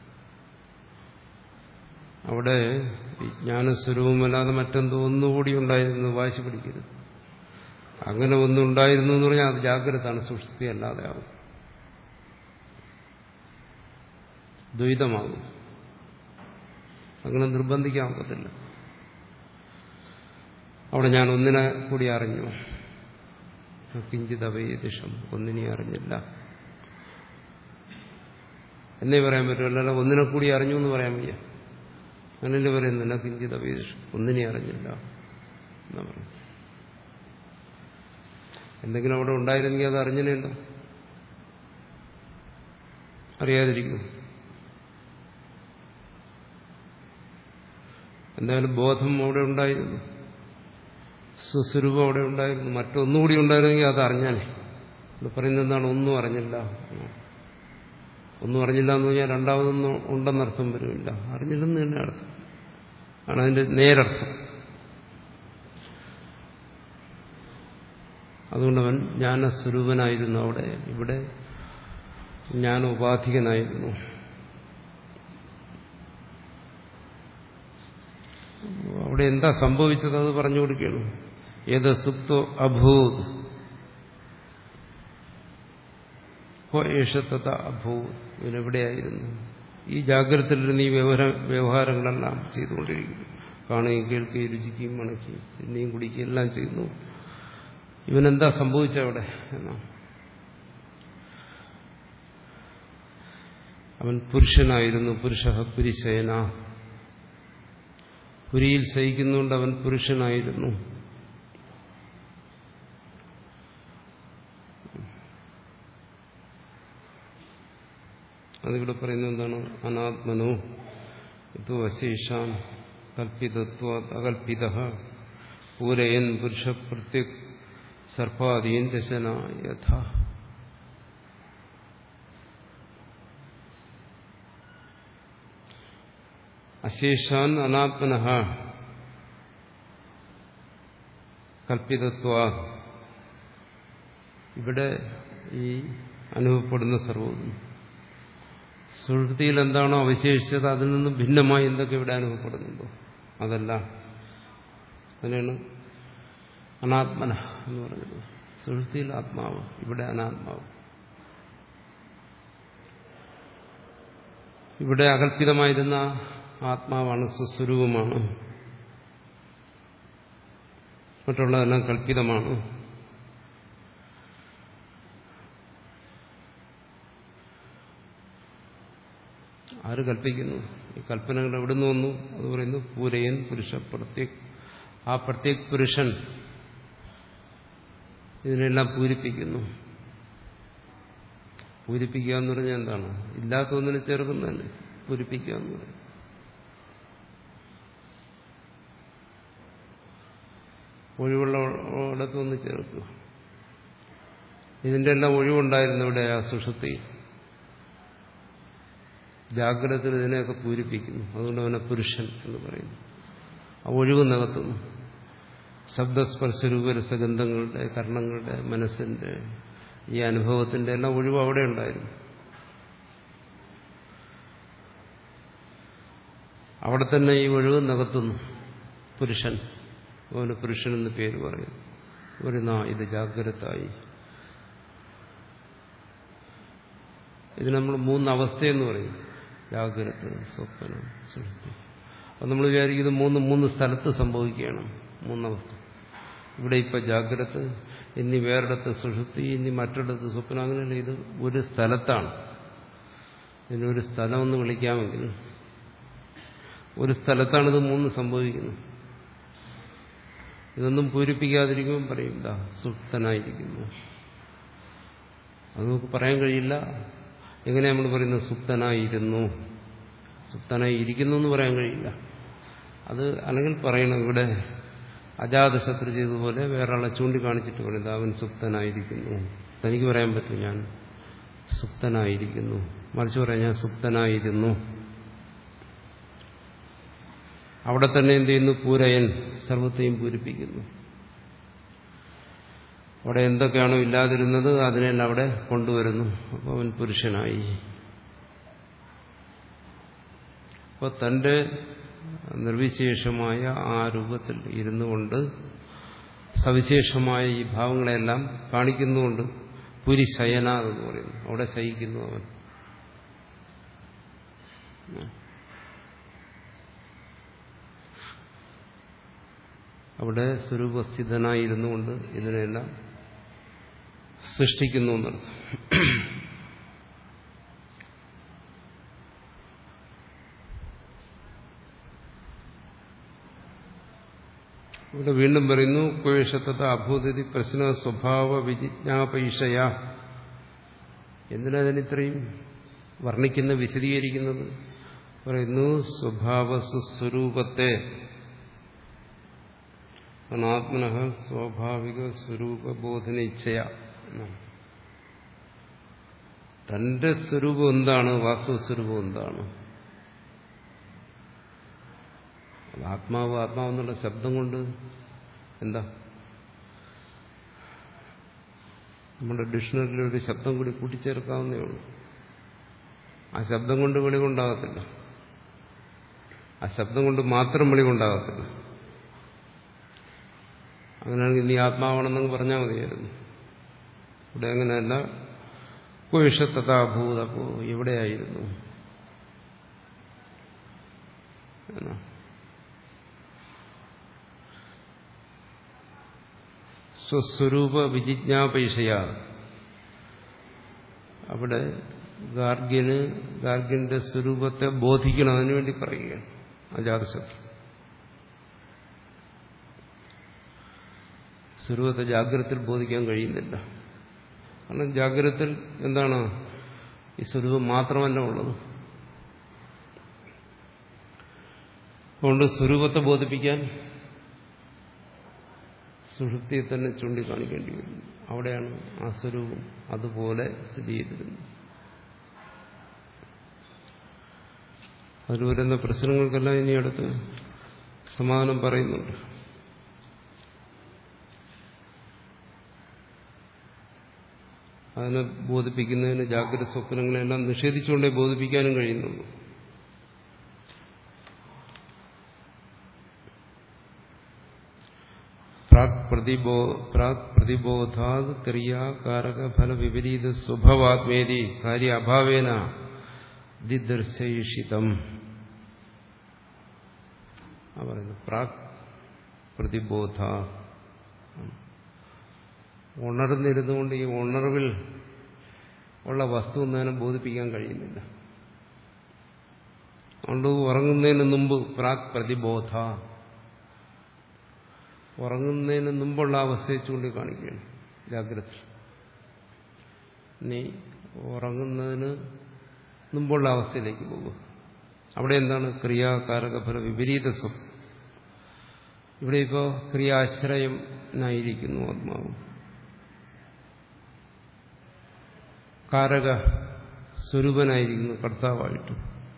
Speaker 1: അവിടെ വിജ്ഞാനസ്വരൂപമല്ലാതെ മറ്റെന്തോ ഒന്നുകൂടി ഉണ്ടായിരുന്നു, വാശി പിടിക്കരുത്. അങ്ങനെ ഒന്നുണ്ടായിരുന്നു എന്ന് പറഞ്ഞാൽ അത് ജാഗ്രതാണ്, സുഷുപ്തി അല്ലാതെ ആവും, ദ്വൈതമാകും. അങ്ങനെ നിർബന്ധിക്കാൻ ഒക്കത്തില്ല. അവിടെ ഞാൻ ഒന്നിനെ കൂടി അറിഞ്ഞു, കിഞ്ചിത് അവേദിഷം, ഒന്നിനെ അറിഞ്ഞില്ല എന്നേ പറയാൻ പറ്റുമല്ല. ഒന്നിനെ കൂടി അറിഞ്ഞു എന്ന് പറയാൻ വയ്യ. അങ്ങനെയല്ലേ പറയുന്നില്ല, കിഞ്ചിത് അവേദിഷം, ഒന്നിനെ അറിഞ്ഞില്ല എന്നാ പറയും. എന്തെങ്കിലും അവിടെ ഉണ്ടായിരുന്നെങ്കിൽ അത് അറിഞ്ഞില്ലല്ലോ, അറിയാതിരിക്കും. എന്തായാലും ബോധം അവിടെ ഉണ്ടായിരുന്നു, സുസ്വരൂപം അവിടെ ഉണ്ടായിരുന്നു. മറ്റൊന്നുകൂടി ഉണ്ടായിരുന്നെങ്കിൽ അത് അറിഞ്ഞാലേ. ഇത് പറയുന്നത് എന്താണ്? ഒന്നും അറിഞ്ഞില്ല. ഒന്നും അറിഞ്ഞില്ല എന്ന് പറഞ്ഞാൽ രണ്ടാമതൊന്നും ഉണ്ടെന്നർത്ഥം വരുമില്ല, അറിഞ്ഞില്ലെന്ന് തന്നെ അർത്ഥം ആണ് അതിന്റെ നേരർത്ഥം. അതുകൊണ്ടവൻ ജ്ഞാനസ്വരൂപനായിരുന്നു അവിടെ. ഇവിടെ ജ്ഞാനോപാധികനായിരുന്നു. അവിടെ എന്താ സംഭവിച്ചത് അത് പറഞ്ഞു കൊടുക്കുകയാണ്. ഏത് സുപ്തോ അഭൂത് ഏഷത്തത അഭൂത്. ഇവനെവിടെയായിരുന്നു? ഈ ജാഗ്രതയിലിരുന്ന് ഈ വ്യവഹാര വ്യവഹാരങ്ങളെല്ലാം ചെയ്തുകൊണ്ടിരിക്കുന്നു. കാണുകയും കേൾക്കുകയും രുചിക്കുകയും മണക്കുകയും തിന്നുകയും കുടിക്കുകയും എല്ലാം ചെയ്യുന്നു. ഇവനെന്താ സംഭവിച്ചവിടെ എന്നാ? അവൻ പുരുഷനായിരുന്നു. പുരുഷ പുരിശയന, പുരിയിൽ ശയിക്കുന്നുകൊണ്ട് അവൻ പുരുഷനായിരുന്നു. അതിവിടെ പറയുന്നത് എന്താണ്? അനാത്മനോ ഇത് അശേഷാൻ കൽപ്പിതത്വ അകൽപ്പിത പൂരയൻ പുരുഷ പ്രത്യേക് സർപ്പാദീൻ ദശന യഥ. അശേഷാൻ അനാത്മനഃ കൽപ്പിതത്വ. ഇവിടെ ഈ അനുഭവപ്പെടുന്ന സർവ്വം സുഷുപ്തിയിൽ എന്താണോ അവശേഷിച്ചത് അതിൽ നിന്നും ഭിന്നമായി എന്തൊക്കെ ഇവിടെ അനുഭവപ്പെടുന്നുണ്ടോ അതല്ല. അതിനാണ് അനാത്മന എന്ന് പറഞ്ഞത്. സുഷുപ്തിയിൽ ആത്മാവ്, ഇവിടെ അനാത്മാവ്. ഇവിടെ അകൽപ്പിതമായിരുന്ന ആത്മാവാണ്, സ്വസ്വരൂപമാണ്. മറ്റുള്ളതെല്ലാം കൽപ്പിതമാണ്. ആര് കൽപ്പിക്കുന്നു? ഈ കൽപ്പനകൾ എവിടുന്ന് വന്നു? അത് പറയുന്നു പൂരയൻ പുരുഷ പ്രത്യേക്. ആ പ്രത്യേക് പുരുഷൻ ഇതിനെല്ലാം പൂരിപ്പിക്കുന്നു. പൂരിപ്പിക്കുക എന്ന് പറഞ്ഞാൽ എന്താണ്? ഇല്ലാത്ത ഒന്നിനെ ചേർക്കുന്നതന്നെ പൂരിപ്പിക്കുക എന്ന് പറയും. ഒഴിവുള്ള ഇടത്തൊന്ന് ചേർക്കുക. ഇതിന്റെ എല്ലാം ഒഴിവുണ്ടായിരുന്നു ഇവിടെ ആ സുഷുപ്തിയിൽ. ജാഗ്രതത്തിൽ ഇതിനെയൊക്കെ പൂരിപ്പിക്കുന്നു. അതുകൊണ്ട് അവനെ പുരുഷൻ എന്ന് പറയുന്നു. ആ ഒഴിവ് നികത്തുന്നു. ശബ്ദസ്പർശരൂപരസഗന്ധങ്ങളുടെ, കർണങ്ങളുടെ, മനസ്സിന്റെ, ഈ അനുഭവത്തിന്റെ എല്ലാം ഒഴിവ് അവിടെ ഉണ്ടായിരുന്നു. അവിടെ തന്നെ ഈ ഒഴിവ് നികത്തുന്നു പുരുഷൻ. അവന് പുരുഷനെന്ന് പേര് പറയും. ഒരു നാ ഇത് ജാഗ്രതായി. ഇത് നമ്മൾ മൂന്നവസ്ഥയെന്ന് പറയും. ജാഗ്രത, സ്വപ്നം, സുഷുപ്തി. അത് നമ്മൾ വിചാരിക്കുന്നത് മൂന്ന് മൂന്ന് സ്ഥലത്ത് സംഭവിക്കുകയാണ്. മൂന്നവസ്ഥ. ഇവിടെ ഇപ്പം ജാഗ്രത, ഇനി വേറിടത്ത് സുഷുപ്തി, ഇനി മറ്റിടത്ത് സ്വപ്നം. അങ്ങനെയല്ല, ഇത് ഒരു സ്ഥലത്താണ്. ഇതിനൊരു സ്ഥലമെന്ന് വിളിക്കാമെങ്കിൽ ഒരു സ്ഥലത്താണിത് മൂന്ന് സംഭവിക്കുന്നത്. ഇതൊന്നും പൂരിപ്പിക്കാതിരിക്കുമ്പോൾ പറയും ദാ സുപ്തനായിരിക്കുന്നു. അത് നമുക്ക് പറയാൻ കഴിയില്ല. എങ്ങനെ നമ്മൾ പറയുന്നത് സുപ്തനായിരുന്നു, സുപ്തനായി ഇരിക്കുന്നു എന്ന് പറയാൻ കഴിയില്ല. അത് അല്ലെങ്കിൽ പറയണം ഇവിടെ അജാതശത്രു ചെയ്തതുപോലെ വേറൊരാളെ ചൂണ്ടിക്കാണിച്ചിട്ട് പറയും അവൻ സുപ്തനായിരിക്കുന്നു. തനിക്ക് പറയാൻ പറ്റും ഞാൻ സുപ്തനായിരിക്കുന്നു, മറിച്ച് പറയാം ഞാൻ സുപ്തനായിരുന്നു. അവിടെ തന്നെ എന്ത് ചെയ്യുന്നു? പൂരയൻ സർവത്തെയും പൂരിപ്പിക്കുന്നു. അവിടെ എന്തൊക്കെയാണോ ഇല്ലാതിരുന്നത് അതിനെല്ലാം അവിടെ കൊണ്ടുവരുന്നു. അപ്പോൾ അവൻ പുരുഷനായി. അപ്പോൾ തന്റെ നിർവിശേഷമായ ആ രൂപത്തിൽ ഇരുന്നു കൊണ്ട് സവിശേഷമായ ഈ ഭാവങ്ങളെല്ലാം കാണിക്കുന്നുകൊണ്ട് പുരിശയന എന്ന് പറയുന്നു. അവിടെ ശയിക്കുന്നു അവൻ. അവിടെ സ്വരൂപസ്ഥിതനായിരുന്നു കൊണ്ട് ഇതിനെല്ലാം സൃഷ്ടിക്കുന്നു എന്നർത്ഥം. ഇവിടെ വീണ്ടും പറയുന്നു ക്വേഷത്തത അഭൂതി പ്രശ്ന സ്വഭാവ വിജിജ്ഞാപൈഷയ. എന്തിനാ ഇത്രയും വർണ്ണിക്കുന്ന വിശദീകരിക്കുന്നത്? പറയുന്നു സ്വഭാവ സ്വരൂപത്തെ അനാത്മന സ്വാഭാവിക സ്വരൂപബോധന ഇച്ഛയ. തന്റെ സ്വരൂപം എന്താണ്, വാസ്തവസ്വരൂപം എന്താണ്? ആത്മാവ് ആത്മാവെന്നുള്ള ശബ്ദം കൊണ്ട് എന്താ? നമ്മുടെ ഡിക്ഷണറിയിൽ ഒരു ശബ്ദം കൂടി കൂട്ടിച്ചേർക്കാവുന്നേ ഉള്ളൂ. ആ ശബ്ദം കൊണ്ട് വെളിവുണ്ടാകത്തില്ല. ആ ശബ്ദം കൊണ്ട് മാത്രം വെളിവുണ്ടാകത്തില്ല. അങ്ങനെയാണെങ്കിൽ നീ ആത്മാവാണെന്നങ്ങ് പറഞ്ഞാൽ മതിയായിരുന്നു. ഇവിടെ അങ്ങനെയല്ല. കുവിഷത്തതാഭൂത. അപ്പോ എവിടെയായിരുന്നു എന്നാ? സ്വസ്വരൂപ വിജിജ്ഞാപൈഷയ. അവിടെ ഗാർഗ്യന് ഗാർഗ്യന്റെ സ്വരൂപത്തെ ബോധിക്കണം. അതിനുവേണ്ടി പറയുകയാണ് അജാതശത്രു. സ്വരൂപത്തെ ജാഗ്രതത്തിൽ ബോധിക്കാൻ കഴിയുന്നില്ല. കാരണം ജാഗ്രതത്തിൽ എന്താണ്? ഈ സ്വരൂപം മാത്രമല്ല ഉള്ളത്. അതുകൊണ്ട് സ്വരൂപത്തെ ബോധിപ്പിക്കാൻ സുഷുപ്തിയെ തന്നെ ചൂണ്ടിക്കാണിക്കേണ്ടി വരുന്നു. അവിടെയാണ് ആ സ്വരൂപം അതുപോലെ സ്ഥിതി ചെയ്തിരുന്നത്. അതിൽ വരുന്ന പ്രശ്നങ്ങൾക്കെല്ലാം ഇനി അടുത്ത് സമാധാനം പറയുന്നുണ്ട്. അതിനെ ബോധിപ്പിക്കുന്നതിന് ജാഗ്രത സ്വപ്നങ്ങളെല്ലാം നിഷേധിച്ചുകൊണ്ടേ ബോധിപ്പിക്കാനും കഴിയുന്നുള്ളൂ. പ്രാക് പ്രതിബോധാത് ക്രിയാകാരക ഫല വിപരീത സ്വഭാവാത്മേതി കാര്യ അഭാവേന ദിദർശയിഷിതം. ആ പറയുന്നു പ്രാക് പ്രതിബോധ. ഉണർന്നിരുന്നുകൊണ്ട് ഈ ഉണർവിൽ ഉള്ള വസ്തു എന്നതിനെ ബോധിപ്പിക്കാൻ കഴിയുന്നില്ല. അതുകൊണ്ട് ഉറങ്ങുന്നതിന് മുമ്പ് പ്രാക് പ്രതിബോധ, ഉറങ്ങുന്നതിന് മുമ്പുള്ള അവസ്ഥയെ ചൂണ്ടിക്കാണിക്കുകയാണ് ജാഗ്രത. നീ ഉറങ്ങുന്നതിന് മുമ്പുള്ള അവസ്ഥയിലേക്ക് പോകുക. അവിടെ എന്താണ്? ക്രിയാകാരകഫല വിപരീത സ്വം. ഇവിടെ ഇപ്പോൾ ക്രിയാശ്രയനായിരിക്കുന്നു ആത്മാവ്. കാരക സ്വരൂപനായിരിക്കുന്നു കർത്താവായിട്ട്.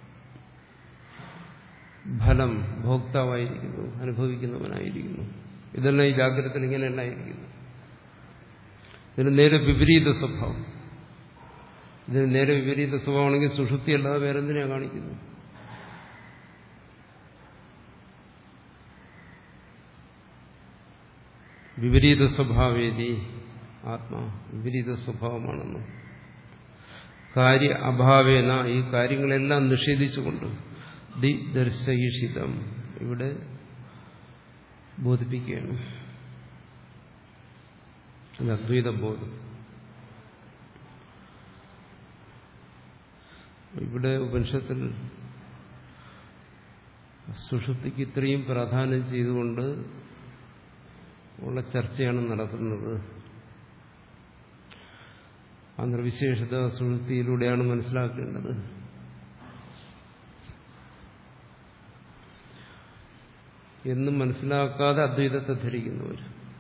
Speaker 1: ഫലം ഭോക്താവായിരിക്കുന്നു, അനുഭവിക്കുന്നവനായിരിക്കുന്നു. ഇതെല്ലാം ഈ ജാഗ്രതയിൽ ഇങ്ങനെയല്ല ഇരിക്കുന്നു. ഇതിന് നേരെ വിപരീത സ്വഭാവം. ഇതിന് നേരെ വിപരീത സ്വഭാവമാണെങ്കിൽ സുഷുപ്തി അല്ലാതെ വേറെന്തിനാ കാണിക്കുന്നു? വിപരീത സ്വഭാവേദി ആത്മാ വിപരീത സ്വഭാവമാണെന്നും കാര്യ അഭാവേന ഈ കാര്യങ്ങളെല്ലാം നിഷേധിച്ചുകൊണ്ട് ദി ദർശയിഷിതം ഇവിടെ ബോധിപ്പിക്കുകയാണ്. ഇത് അദ്വൈത ബോധം. ഇവിടെ ഉപനിഷത്തിൽ സുഷുപ്തിക്ക് ഇത്രയും പ്രാധാന്യം ചെയ്തുകൊണ്ട് ഉള്ള ചർച്ചയാണ് നടക്കുന്നത്. ആ നിർവിശേഷത സുഷുപ്തിയിലൂടെയാണ് മനസ്സിലാക്കേണ്ടത്. എന്നും മനസ്സിലാക്കാതെ അദ്വൈതത്തെ ധരിക്കുന്നവർ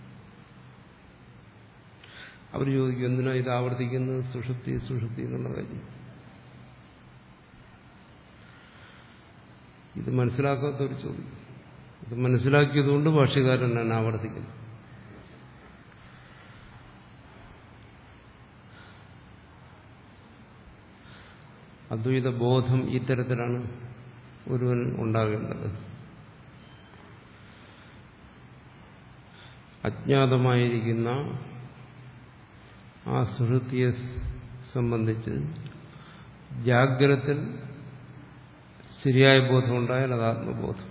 Speaker 1: അവർ ചോദിക്കും, എന്തിനാ ഇത് ആവർത്തിക്കുന്നത്? സുഷുപ്തി സുഷുപ്തി എന്നുള്ള കാര്യം ഇത് മനസ്സിലാക്കാത്തവർ ചോദിക്കും. ഇത് മനസ്സിലാക്കിയതുകൊണ്ട് ഭാഷ്യകാരൻ തന്നെ ആവർത്തിക്കുന്നു. അദ്വൈത ബോധം ഇത്തരത്തിലാണ് ഒരുവൻ ഉണ്ടാകേണ്ടത്. അജ്ഞാതമായിരിക്കുന്ന ആ സുഷുപ്തിയെ സംബന്ധിച്ച് ജാഗ്രതത്തിൽ ശരിയായ ബോധം ഉണ്ടായാൽ അത് ആത്മബോധം.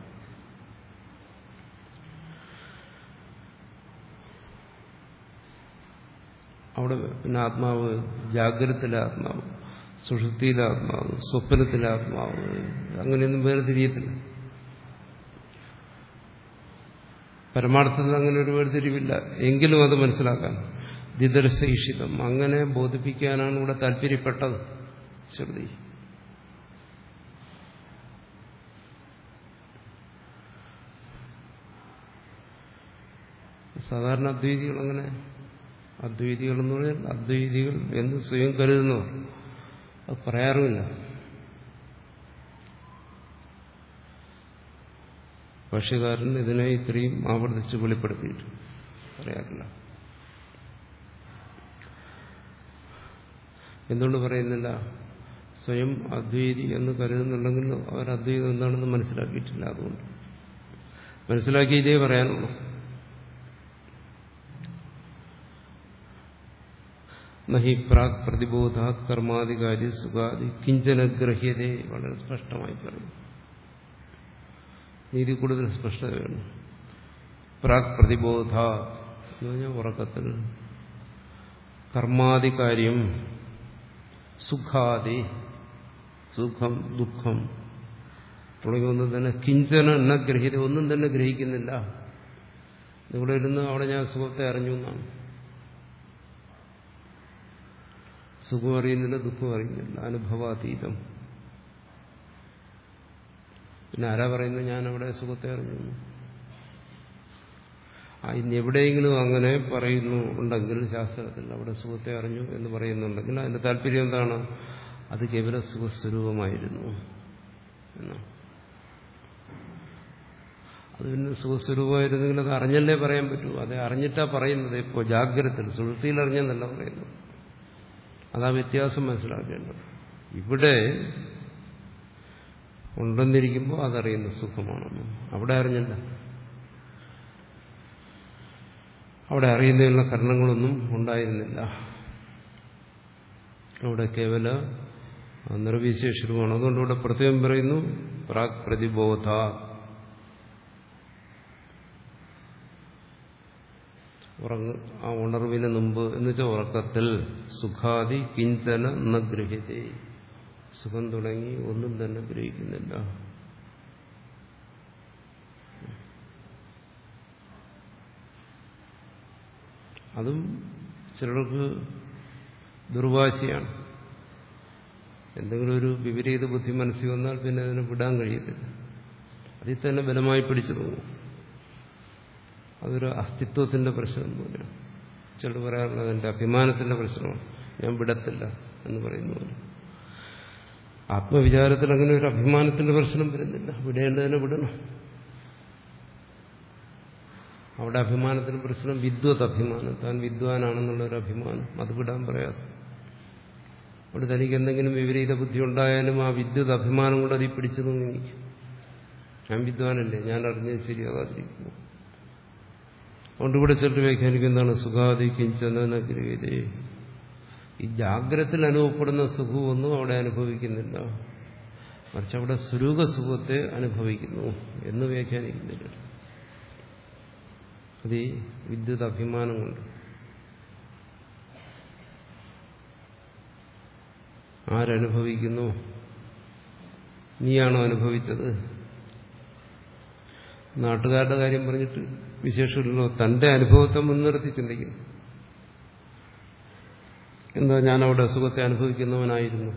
Speaker 1: അവിടെ പിന്നെ ആത്മാവ് ജാഗ്രതത്തിലെ ആത്മാവ്, സുഷുപ്തിയിലെ ആത്മാവ്, സ്വപ്നത്തിലെ ആത്മാവ്, അങ്ങനെയൊന്നും വേർതിരിയത്തില്ല. പരമാർത്ഥത്തിൽ അങ്ങനെ ഒരു വേർതിരിവില്ല. എങ്കിലും അത് മനസ്സിലാക്കാൻ ദിദർശയിഷിതം അങ്ങനെ ബോധിപ്പിക്കാനാണ് ഇവിടെ താല്പര്യപ്പെട്ടത് ശ്രുതി. സാധാരണ അദ്വൈതികൾ അങ്ങനെ അദ്വൈതികൾ എന്ന് പറഞ്ഞാൽ അദ്വൈതികൾ എന്ന് സ്വയം കരുതുന്നവർ അത് പറയാറുമില്ല. ഭാഷ്യകാരൻ ഇതിനെ ഇത്രയും ആവർത്തിച്ച് വെളിപ്പെടുത്തിയിട്ട് പറയാറില്ല. എന്തുകൊണ്ട് പറയുന്നില്ല? സ്വയം അദ്വൈതി എന്ന് കരുതുന്നുണ്ടെങ്കിൽ അവർ അദ്വൈതം എന്താണെന്ന് മനസ്സിലാക്കിയിട്ടില്ല. അതുകൊണ്ട് മനസ്സിലാക്കി ഇതേ പറയാനുള്ളൂ. നഹി പ്രാക് പ്രതിബോധാത് കർമാധികാരി സുഖാദി കിഞ്ചന ഗ്രഹ്യതേ വളരെ സ്പഷ്ടമായി പറയും. നീതി കൂടുതൽ സ്പഷ്ടത വേണം. പ്രാക് പ്രതിബോധ എന്ന് പറഞ്ഞാൽ ഉറക്കത്തിൽ കർമാധികാര്യം സുഖാദി സുഖം ദുഃഖം തുടങ്ങി ഒന്നും തന്നെ കിഞ്ചന എന്ന ഗ്രഹീത ഒന്നും തന്നെ ഗ്രഹിക്കുന്നില്ല. ഇവിടെ ഇരുന്ന് അവിടെ ഞാൻ സുഖത്തെ അറിഞ്ഞു എന്നാണ്. സുഖം അറിയുന്നില്ല, ദുഃഖം അറിയുന്നില്ല, അനുഭവാതീതം. പിന്നെ ആരാ പറയുന്നത് ഞാൻ അവിടെ സുഖത്തെ അറിഞ്ഞു? ആ ഇനി എവിടെയെങ്കിലും അങ്ങനെ പറയുന്നു ഉണ്ടെങ്കിൽ ശാസ്ത്രത്തിൽ അവിടെ സുഖത്തെ അറിഞ്ഞു എന്ന് പറയുന്നുണ്ടെങ്കിൽ അതിന്റെ താല്പര്യം എന്താണ്? അത് കേവല സുഖസ്വരൂപമായിരുന്നു എന്നാണ്. അത് പിന്നെ സുഖസ്വരൂപമായിരുന്നെങ്കിൽ അത് അറിഞ്ഞല്ലേ പറയാൻ പറ്റൂ. അത് അറിഞ്ഞിട്ടാ പറയുന്നത്. ഇപ്പോൾ ജാഗ്രതത്തിൽ സുഷുപ്തിയിൽ അറിഞ്ഞെന്നല്ല പറയുന്നത്. അതാ വ്യത്യാസം മനസ്സിലാക്കേണ്ടത്. ഇവിടെ ഉണ്ടെന്നിരിക്കുമ്പോൾ അതറിയുന്ന സുഖമാണെന്ന് അവിടെ അറിഞ്ഞില്ല. അവിടെ അറിയുന്നതിനുള്ള കാരണങ്ങളൊന്നും ഉണ്ടായിരുന്നില്ല. അവിടെ കേവല നിർവിശേഷമാണ്. അതുകൊണ്ട് ഇവിടെ പ്രത്യേകം പറയുന്നു പ്രാക് പ്രതിബോധ. ഉറങ്ങ ആ ഉണർവിന് മുമ്പ് എന്ന് വെച്ചാൽ ഉറക്കത്തിൽ സുഖാദി കിഞ്ചന ന ഗ്രഹ്യതേ സുഖം തുടങ്ങി ഒന്നും തന്നെ ഗ്രഹിക്കുന്നില്ല. അതും ചിലർക്ക് ദുർവാശിയാണ്. എന്തെങ്കിലും ഒരു വിപരീത ബുദ്ധി മനസ്സിൽ വന്നാൽ പിന്നെ അതിനെ വിടാൻ കഴിയത്തില്ല. അതിൽ തന്നെ ബലമായി പിടിച്ചു തോന്നും. അതൊരു അസ്തിത്വത്തിന്റെ പ്രശ്നം പോലെയാണ്. ചിലർ പറയാറുള്ളത് എന്റെ അഭിമാനത്തിന്റെ പ്രശ്നമാണ്, ഞാൻ വിടത്തില്ല എന്ന് പറയുന്നു. ആത്മവിചാരത്തിൽ അങ്ങനെ ഒരു അഭിമാനത്തിന്റെ പ്രശ്നം വരുന്നില്ല. വിടേണ്ടതിനെ വിടണം. അവിടെ അഭിമാനത്തിന് പ്രശ്നം വിദ്വത് അഭിമാനം, താൻ വിദ്വാനാണെന്നുള്ളൊരു അഭിമാനം, അത് വിടാൻ പ്രയാസം. അവിടെ തനിക്ക് എന്തെങ്കിലും വിപരീത ബുദ്ധി ഉണ്ടായാലും ആ വിദ്വത് അഭിമാനം കൊണ്ട് അതിൽ പിടിച്ചു തോന്നിക്കും. ഞാൻ വിദ്വാനല്ലേ, ഞാൻ അറിഞ്ഞത് ശരിയാകാതിരിക്കുന്നു. അതുകൊണ്ട് ഇവിടെ ചിലർ വ്യാഖ്യാനിക്കുന്നതാണ് സുഖാദി കിഞ്ചന ഗൃഹീതേ. ഈ ജാഗ്രതത്തിൽ അനുഭവപ്പെടുന്ന സുഖമൊന്നും അവിടെ അനുഭവിക്കുന്നില്ല, മറിച്ച് അവിടെ സ്വരൂപ സുഖത്തെ അനുഭവിക്കുന്നു എന്ന് വ്യാഖ്യാനിക്കുന്നില്ല. അത് ഈ വിദ്യുത് അഭിമാനം കൊണ്ട്. ആരനുഭവിക്കുന്നു? നീയാണോ അനുഭവിച്ചത്? നാട്ടുകാരുടെ കാര്യം പറഞ്ഞിട്ട് വിശേഷമില്ലല്ലോ. തന്റെ അനുഭവത്തെ മുൻനിർത്തി ചിന്തിക്കുന്നു. എന്താ, ഞാനവിടെ സുഖത്തെ അനുഭവിക്കുന്നവനായിരുന്നു.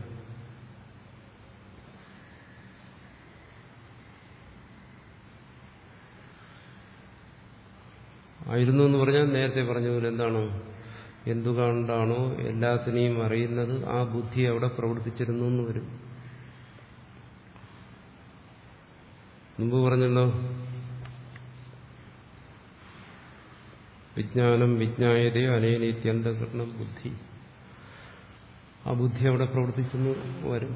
Speaker 1: ആയിരുന്നു എന്ന് പറഞ്ഞാൽ നേരത്തെ പറഞ്ഞ പോലെ എന്താണ്, എന്തുകൊണ്ടാണോ എല്ലാത്തിനെയും അറിയുന്നത് ആ ബുദ്ധി അവിടെ പ്രവർത്തിച്ചിരുന്നു എന്ന് വരും. മുമ്പ് പറഞ്ഞല്ലോ, വിജ്ഞാനം വിജ്ഞായതേ അനേനിത്യന്തകരണം ബുദ്ധി. ആ ബുദ്ധി അവിടെ പ്രവർത്തിച്ചെന്ന് വരും.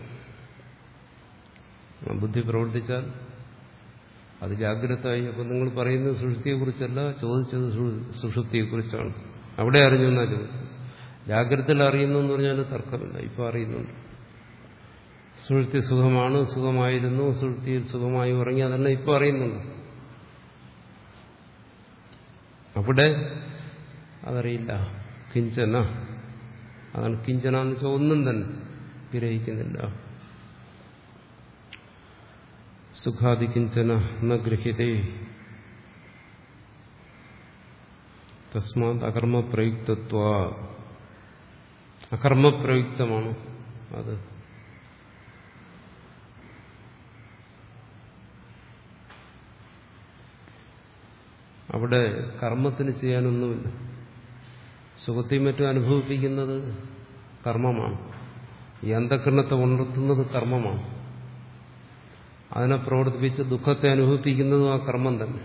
Speaker 1: ആ ബുദ്ധി പ്രവർത്തിച്ചാൽ അത് ജാഗ്രതയായി. അപ്പം നിങ്ങൾ പറയുന്നത് സുഷുപ്തിയെക്കുറിച്ചല്ല, ചോദിച്ചത് സുഷുപ്തിയെക്കുറിച്ചാണ്. അവിടെ അറിഞ്ഞു എന്നാ ചോദിച്ചത്. ജാഗ്രതയിൽ അറിയുന്നു എന്ന് പറഞ്ഞാൽ തർക്കമില്ല, ഇപ്പം അറിയുന്നുണ്ട്. സുഷുപ്തി സുഖമാണ്, സുഖമായിരുന്നു, സുഷുപ്തിയിൽ സുഖമായി ഉറങ്ങി, അതെല്ലാം ഇപ്പം അറിയുന്നുണ്ട്. അവിടെ അതറിയില്ല. കിഞ്ചന, അതാണ് കിഞ്ചന എന്ന് വെച്ചാൽ ഒന്നും തന്നെ ഗ്രഹിക്കുന്നില്ല. സുഖാദി കിഞ്ചന ന ഗൃഹ്യതേ തസ്മാത് അകർമ്മപ്രയുക്തത്വ. അകർമ്മപ്രയുക്തമാണ് അത്. അവിടെ കർമ്മത്തിന് ചെയ്യാനൊന്നുമില്ല. സുഖത്തെയും മറ്റും അനുഭവിപ്പിക്കുന്നത് കർമ്മമാണ്. ഈ അന്ധകരണത്തെ ഉണർത്തുന്നത് കർമ്മമാണ്. അതിനെ പ്രവർത്തിപ്പിച്ച് ദുഃഖത്തെ അനുഭവിപ്പിക്കുന്നതും ആ കർമ്മം തന്നെ.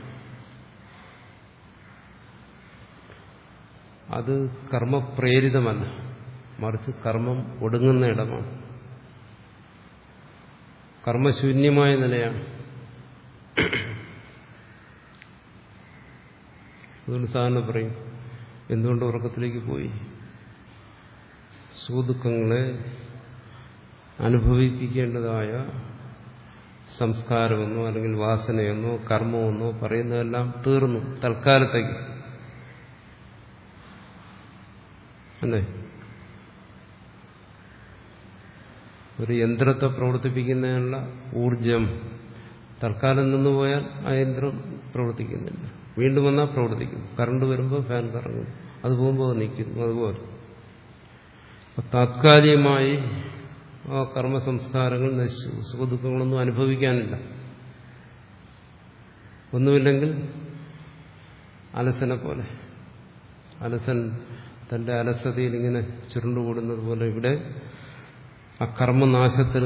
Speaker 1: അത് കർമ്മപ്രേരിതമല്ല, മറിച്ച് കർമ്മം ഒടുങ്ങുന്ന ഇടമാണ്. കർമ്മശൂന്യമായ നിലയാണ്. അതുകൊണ്ട് സാധാരണ പറയും, എന്തുകൊണ്ട് ഉറക്കത്തിലേക്ക് പോയി? സുഖദുഃഖങ്ങളെ അനുഭവിപ്പിക്കേണ്ടതായ സംസ്കാരമെന്നോ അല്ലെങ്കിൽ വാസനയെന്നോ കർമ്മമെന്നോ പറയുന്നതെല്ലാം തീർന്നു തൽക്കാലത്തേക്ക് അല്ലേ. ഒരു യന്ത്രത്തെ പ്രവർത്തിപ്പിക്കുന്നതിനുള്ള ഊർജം തൽക്കാലം നിന്ന് പോയാൽ ആ യന്ത്രം പ്രവർത്തിക്കുന്നില്ല. വീണ്ടും വന്നാൽ പ്രവർത്തിക്കും. കറണ്ട് വരുമ്പോൾ ഫാൻ കറങ്ങും, അത് പോകുമ്പോൾ നിൽക്കുന്നു. അതുപോലെ താത്കാലികമായി ആ കർമ്മസംസ്കാരങ്ങൾ നശിച്ചു. സുഖദുഃഖങ്ങളൊന്നും അനുഭവിക്കാനില്ല. ഒന്നുമില്ലെങ്കിൽ അലസനെ പോലെ, അലസൻ തന്റെ അലസതയിൽ ഇങ്ങനെ ചുരുണ്ടുകൂടുന്നത് പോലെ ഇവിടെ ആ കർമ്മനാശത്തിൽ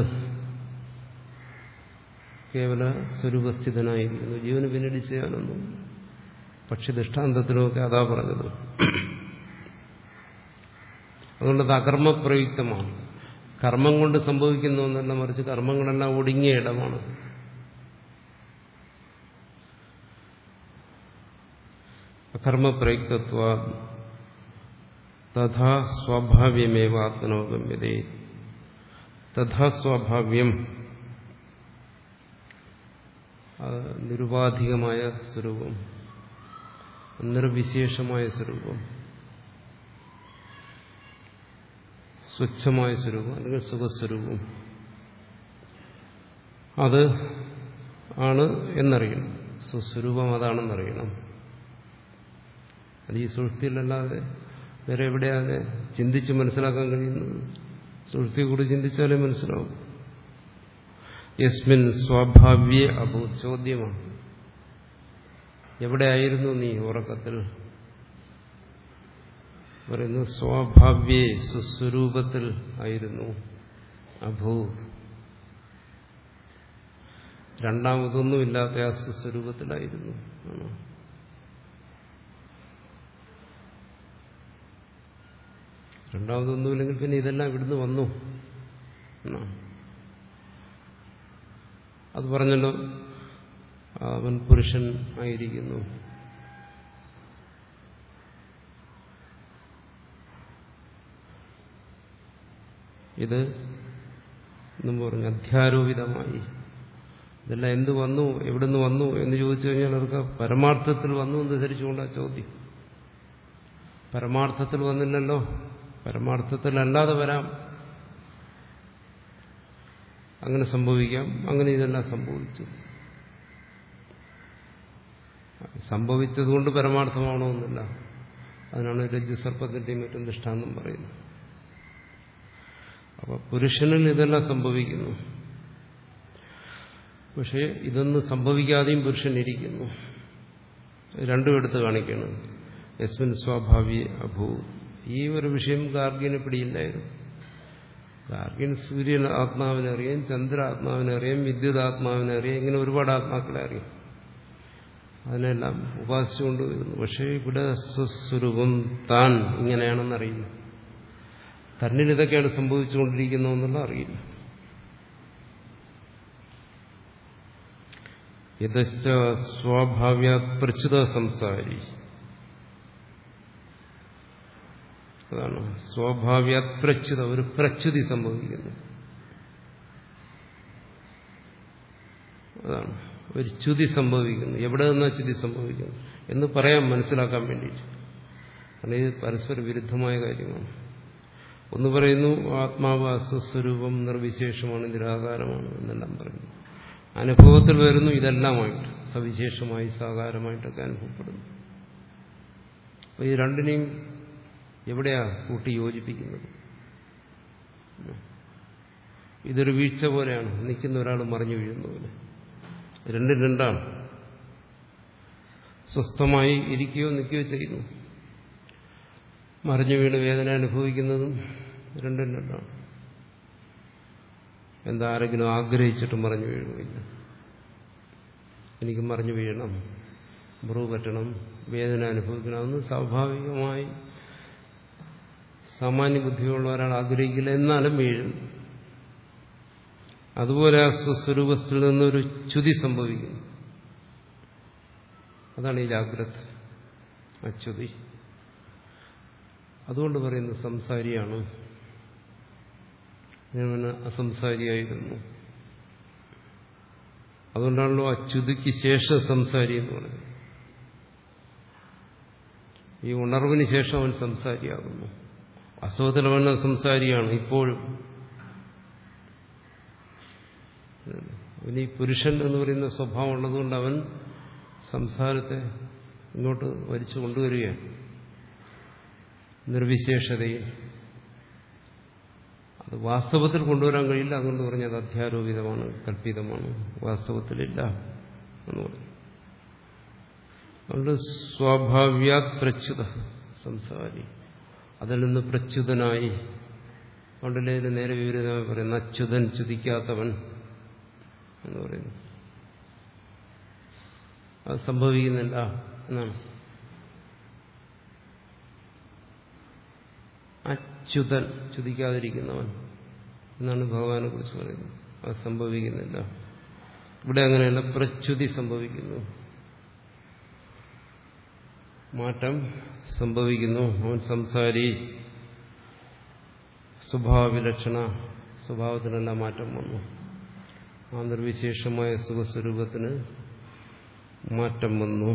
Speaker 1: കേവല സ്വരൂപസ്ഥിതനായിരിക്കുന്നു. ജീവന് പിന്നീട് ചെയ്യാനൊന്നും. പക്ഷി ദൃഷ്ടാന്തത്തിലുമൊക്കെ അതാ പറഞ്ഞത്. അതുകൊണ്ടത് അകർമ്മപ്രയുക്തമാണ്. കർമ്മം കൊണ്ട് സംഭവിക്കുന്ന ഒന്നല്ല, മറിച്ച് കർമ്മങ്ങളെല്ലാം ഒടുങ്ങിയ ഇടമാണ്. അകർമ്മപ്രയുക്തത്വ തഥാ സ്വാഭാവ്യമേവ ആത്മനോഗമ്യതേ. തഥാ സ്വാഭാവ്യം, നിരുപാധികമായ സ്വരൂപം, നിർവിശേഷമായ സ്വരൂപം, സ്വച്ഛമായ സ്വരൂപം അല്ലെങ്കിൽ സുഖസ്വരൂപം, അത് ആണ് എന്നറിയണം. സ്വസ്വരൂപം അതാണെന്നറിയണം. അത് ഈ സുഷുപ്തിയിലല്ലാതെ വേറെ എവിടെയാതെ ചിന്തിച്ച് മനസ്സിലാക്കാൻ കഴിയുന്നത്? സുഷുപ്തിയെ കൂടി ചിന്തിച്ചാലേ മനസ്സിലാവും. യസ്മിൻ സ്വാഭാവ്യേ അഭൂ. ചോദ്യമാണ്, എവിടെയായിരുന്നു നീ ഉറക്കത്തിൽ? പറയുന്നു സ്വാഭാവ്യേ, സുസ്വരൂപത്തിൽ ആയിരുന്നു. അഭൂ, രണ്ടാമതൊന്നുമില്ലാത്ത ആ സുസ്വരൂപത്തിലായിരുന്നു. രണ്ടാമതൊന്നുമില്ലെങ്കിൽ പിന്നെ ഇതെല്ലാം ഇവിടുന്ന് വന്നു. അത് പറഞ്ഞല്ലോ, അവൻ പുരുഷൻ ആയിരിക്കുന്നു. ഇത് എന്നും പറഞ്ഞു അധ്യാരോപിതമായി. ഇതെല്ലാം എന്ത് വന്നു, എവിടുന്ന് വന്നു എന്ന് ചോദിച്ചു കഴിഞ്ഞാൽ അതൊക്കെ പരമാർത്ഥത്തിൽ വന്നു എന്ന് ധരിച്ചുകൊണ്ടാണ് ചോദ്യം. പരമാർത്ഥത്തിൽ വന്നില്ലല്ലോ, പരമാർത്ഥത്തിലല്ലാതെ വരാം, അങ്ങനെ സംഭവിക്കാം, അങ്ങനെ ഇതെല്ലാം സംഭവിച്ചു. സംഭവിച്ചതുകൊണ്ട് പരമാർത്ഥമാണോന്നില്ല. അതിനാണ് രജ്ജുസർപ്പത്തിന്റെയും മറ്റും ദൃഷ്ടാന്തം പറയുന്നത്. അപ്പൊ പുരുഷനിൽ ഇതെല്ലാം സംഭവിക്കുന്നു. പക്ഷെ ഇതൊന്നും സംഭവിക്കാതെയും പുരുഷനിരിക്കുന്നു. രണ്ടും എടുത്ത് കാണിക്കണം. യസ്മിൻ സ്വാഭാവി അഭൂ. ഈ ഒരു വിഷയം ഗാർഗ്യന് പിടിയില്ലായിരുന്നു. ഗാർഗ്യൻ സൂര്യൻ ആത്മാവിനെ അറിയാം, ചന്ദ്ര ആത്മാവിനെ അറിയാം, വിദ്യുത് ആത്മാവിനെ അറിയാം, ഇങ്ങനെ ഒരുപാട് ആത്മാക്കളെ അറിയാം. അതിനെല്ലാം ഉപാസിച്ചുകൊണ്ട് വരുന്നു. പക്ഷേ ഇവിടെ സ്വസ്വരൂപം താൻ ഇങ്ങനെയാണെന്നറിയില്ല. തന്നിൽ ഇതൊക്കെയാണ് സംഭവിച്ചുകൊണ്ടിരിക്കുന്നതെന്നുള്ള അറിയില്ല. യഥശ്ച സ്വാഭാവ്യാത് പ്രച്യുത സംസാരി. അതാണ് സ്വാഭാവ്യാത് പ്രച്യുത, ഒരു പ്രച്യുതി സംഭവിക്കുന്നു. അതാണ് ഒരു ച്യുതി സംഭവിക്കുന്നു. എവിടെ നിന്നാ ച്യുതി സംഭവിക്കുന്നു എന്ന് പറയാൻ മനസ്സിലാക്കാൻ വേണ്ടിയിട്ട്. കാരണം ഇത് പരസ്പര വിരുദ്ധമായ കാര്യമാണ്. ഒന്ന് പറയുന്നു ആത്മാവ് അസ്വസ്വരൂപം നിർവിശേഷമാണ്, നിരാകാരമാണ് എന്നെല്ലാം പറയുന്നു. അനുഭവത്തിൽ വരുന്നു ഇതെല്ലാമായിട്ട്, സവിശേഷമായി സാകാരമായിട്ടൊക്കെ അനുഭവപ്പെടുന്നു. അപ്പൊ ഈ രണ്ടിനെയും എവിടെയാ കൂട്ടി യോജിപ്പിക്കുന്നത്? ഇതൊരു വീഴ്ച പോലെയാണ്, നിൽക്കുന്ന ഒരാൾ മറിഞ്ഞു വീഴുന്ന പോലെ. രണ്ടും രണ്ടാണ്. സ്വസ്ഥമായി ഇരിക്കുകയോ നിൽക്കുകയോ ചെയ്യുന്നു. മറിഞ്ഞു വീണ് വേദന അനുഭവിക്കുന്നതും രണ്ടും രണ്ടാണ്. എന്താ ആരെങ്കിലും ആഗ്രഹിച്ചിട്ട് മറിഞ്ഞു വീഴുകയില്ല. എനിക്ക് മറിഞ്ഞു വീഴണം, മുറിവ് പറ്റണം, വേദന അനുഭവിക്കണം, അതൊന്നും സ്വാഭാവികമായി സാമാന്യ ബുദ്ധിയുള്ള ഒരാൾ ആഗ്രഹിക്കില്ല. എന്നാലും വീഴും. അതുപോലെ ആ സ്വസ്വരൂപത്തിൽ നിന്നൊരു ച്യുതി സംഭവിക്കുന്നു. അതാണ് ഈ ജാഗ്രത, അച്യുതി. അതുകൊണ്ട് പറയുന്നത് സംസാരിയാണ്. ഞാൻ അസംസാരിയായിരുന്നു. അതുകൊണ്ടാണല്ലോ അച്യുതിക്ക് ശേഷം സംസാരി എന്ന് പറയുന്നത്. ഈ ഉണർവിന് ശേഷം അവൻ സംസാരിയാകുന്നു. വാസ്തവത്തിൽ അവൻ സംസാരിയാണ് ഇപ്പോഴും. അവന് ഈ പുരുഷൻ എന്ന് പറയുന്ന സ്വഭാവം ഉള്ളതുകൊണ്ട് അവൻ സംസാരത്തെ ഇങ്ങോട്ട് വലിച്ചു കൊണ്ടുവരികയാണ്. നിർവിശേഷതയിൽ അത് വാസ്തവത്തിൽ കൊണ്ടുവരാൻ കഴിയില്ല. അതുകൊണ്ട് പറഞ്ഞത് അധ്യാരോപിതമാണ്, കല്പിതമാണ്, വാസ്തവത്തിലില്ല എന്ന് പറയും. അതുകൊണ്ട് സ്വാഭാവ്യാത് പ്രച്യുത സംസാരി, അതിൽ നിന്ന് പ്രച്യുതനായി. അതുകൊണ്ടല്ലേ ഇതിന് നേരെ വിപരീതമായി പറയുന്നത് അച്യുതൻ, ചുതിക്കാത്തവൻ എന്ന് പറയുന്നു. അത് സംഭവിക്കുന്നില്ല എന്നാണ്. അച്യുതൻ, ചുതിക്കാതിരിക്കുന്നവൻ എന്നാണ് ഭഗവാനെ കുറിച്ച് പറയുന്നത്. അത് സംഭവിക്കുന്നില്ല. ഇവിടെ അങ്ങനെയല്ല, പ്രച്യുതി സംഭവിക്കുന്നു, മാറ്റം സംഭവിക്കുന്നു. അവൻ സംസാരി, സ്വഭാവവിലക്ഷണ, സ്വഭാവത്തിനെല്ലാം മാറ്റം വന്നു. ആ നിർവിശേഷമായ സുഖസ്വരൂപത്തിന് മാറ്റം വന്നു.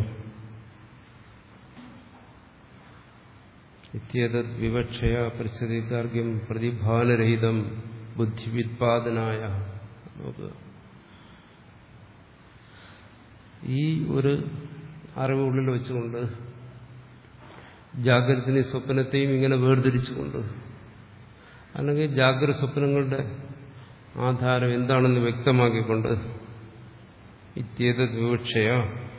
Speaker 1: ഇത്യേതദ് വിവക്ഷയ പരിസ്ഥിതി ഗാർഗ്യം പ്രതിഭാനരഹിതം ബുദ്ധിവിത്പാദനായ. നോക്കുക, ഈ ഒരു അറിവ് ഉള്ളിൽ വെച്ചുകൊണ്ട് ജാഗ്രതയും സ്വപ്നത്തെയും ഇങ്ങനെ വേർതിരിച്ചുകൊണ്ട്, അല്ലെങ്കിൽ ജാഗ്രത സ്വപ്നങ്ങളുടെ ആധാരം എന്താണെന്ന് വ്യക്തമാക്കിക്കൊണ്ട്, ഇത്യേതദ് വിവക്ഷയ,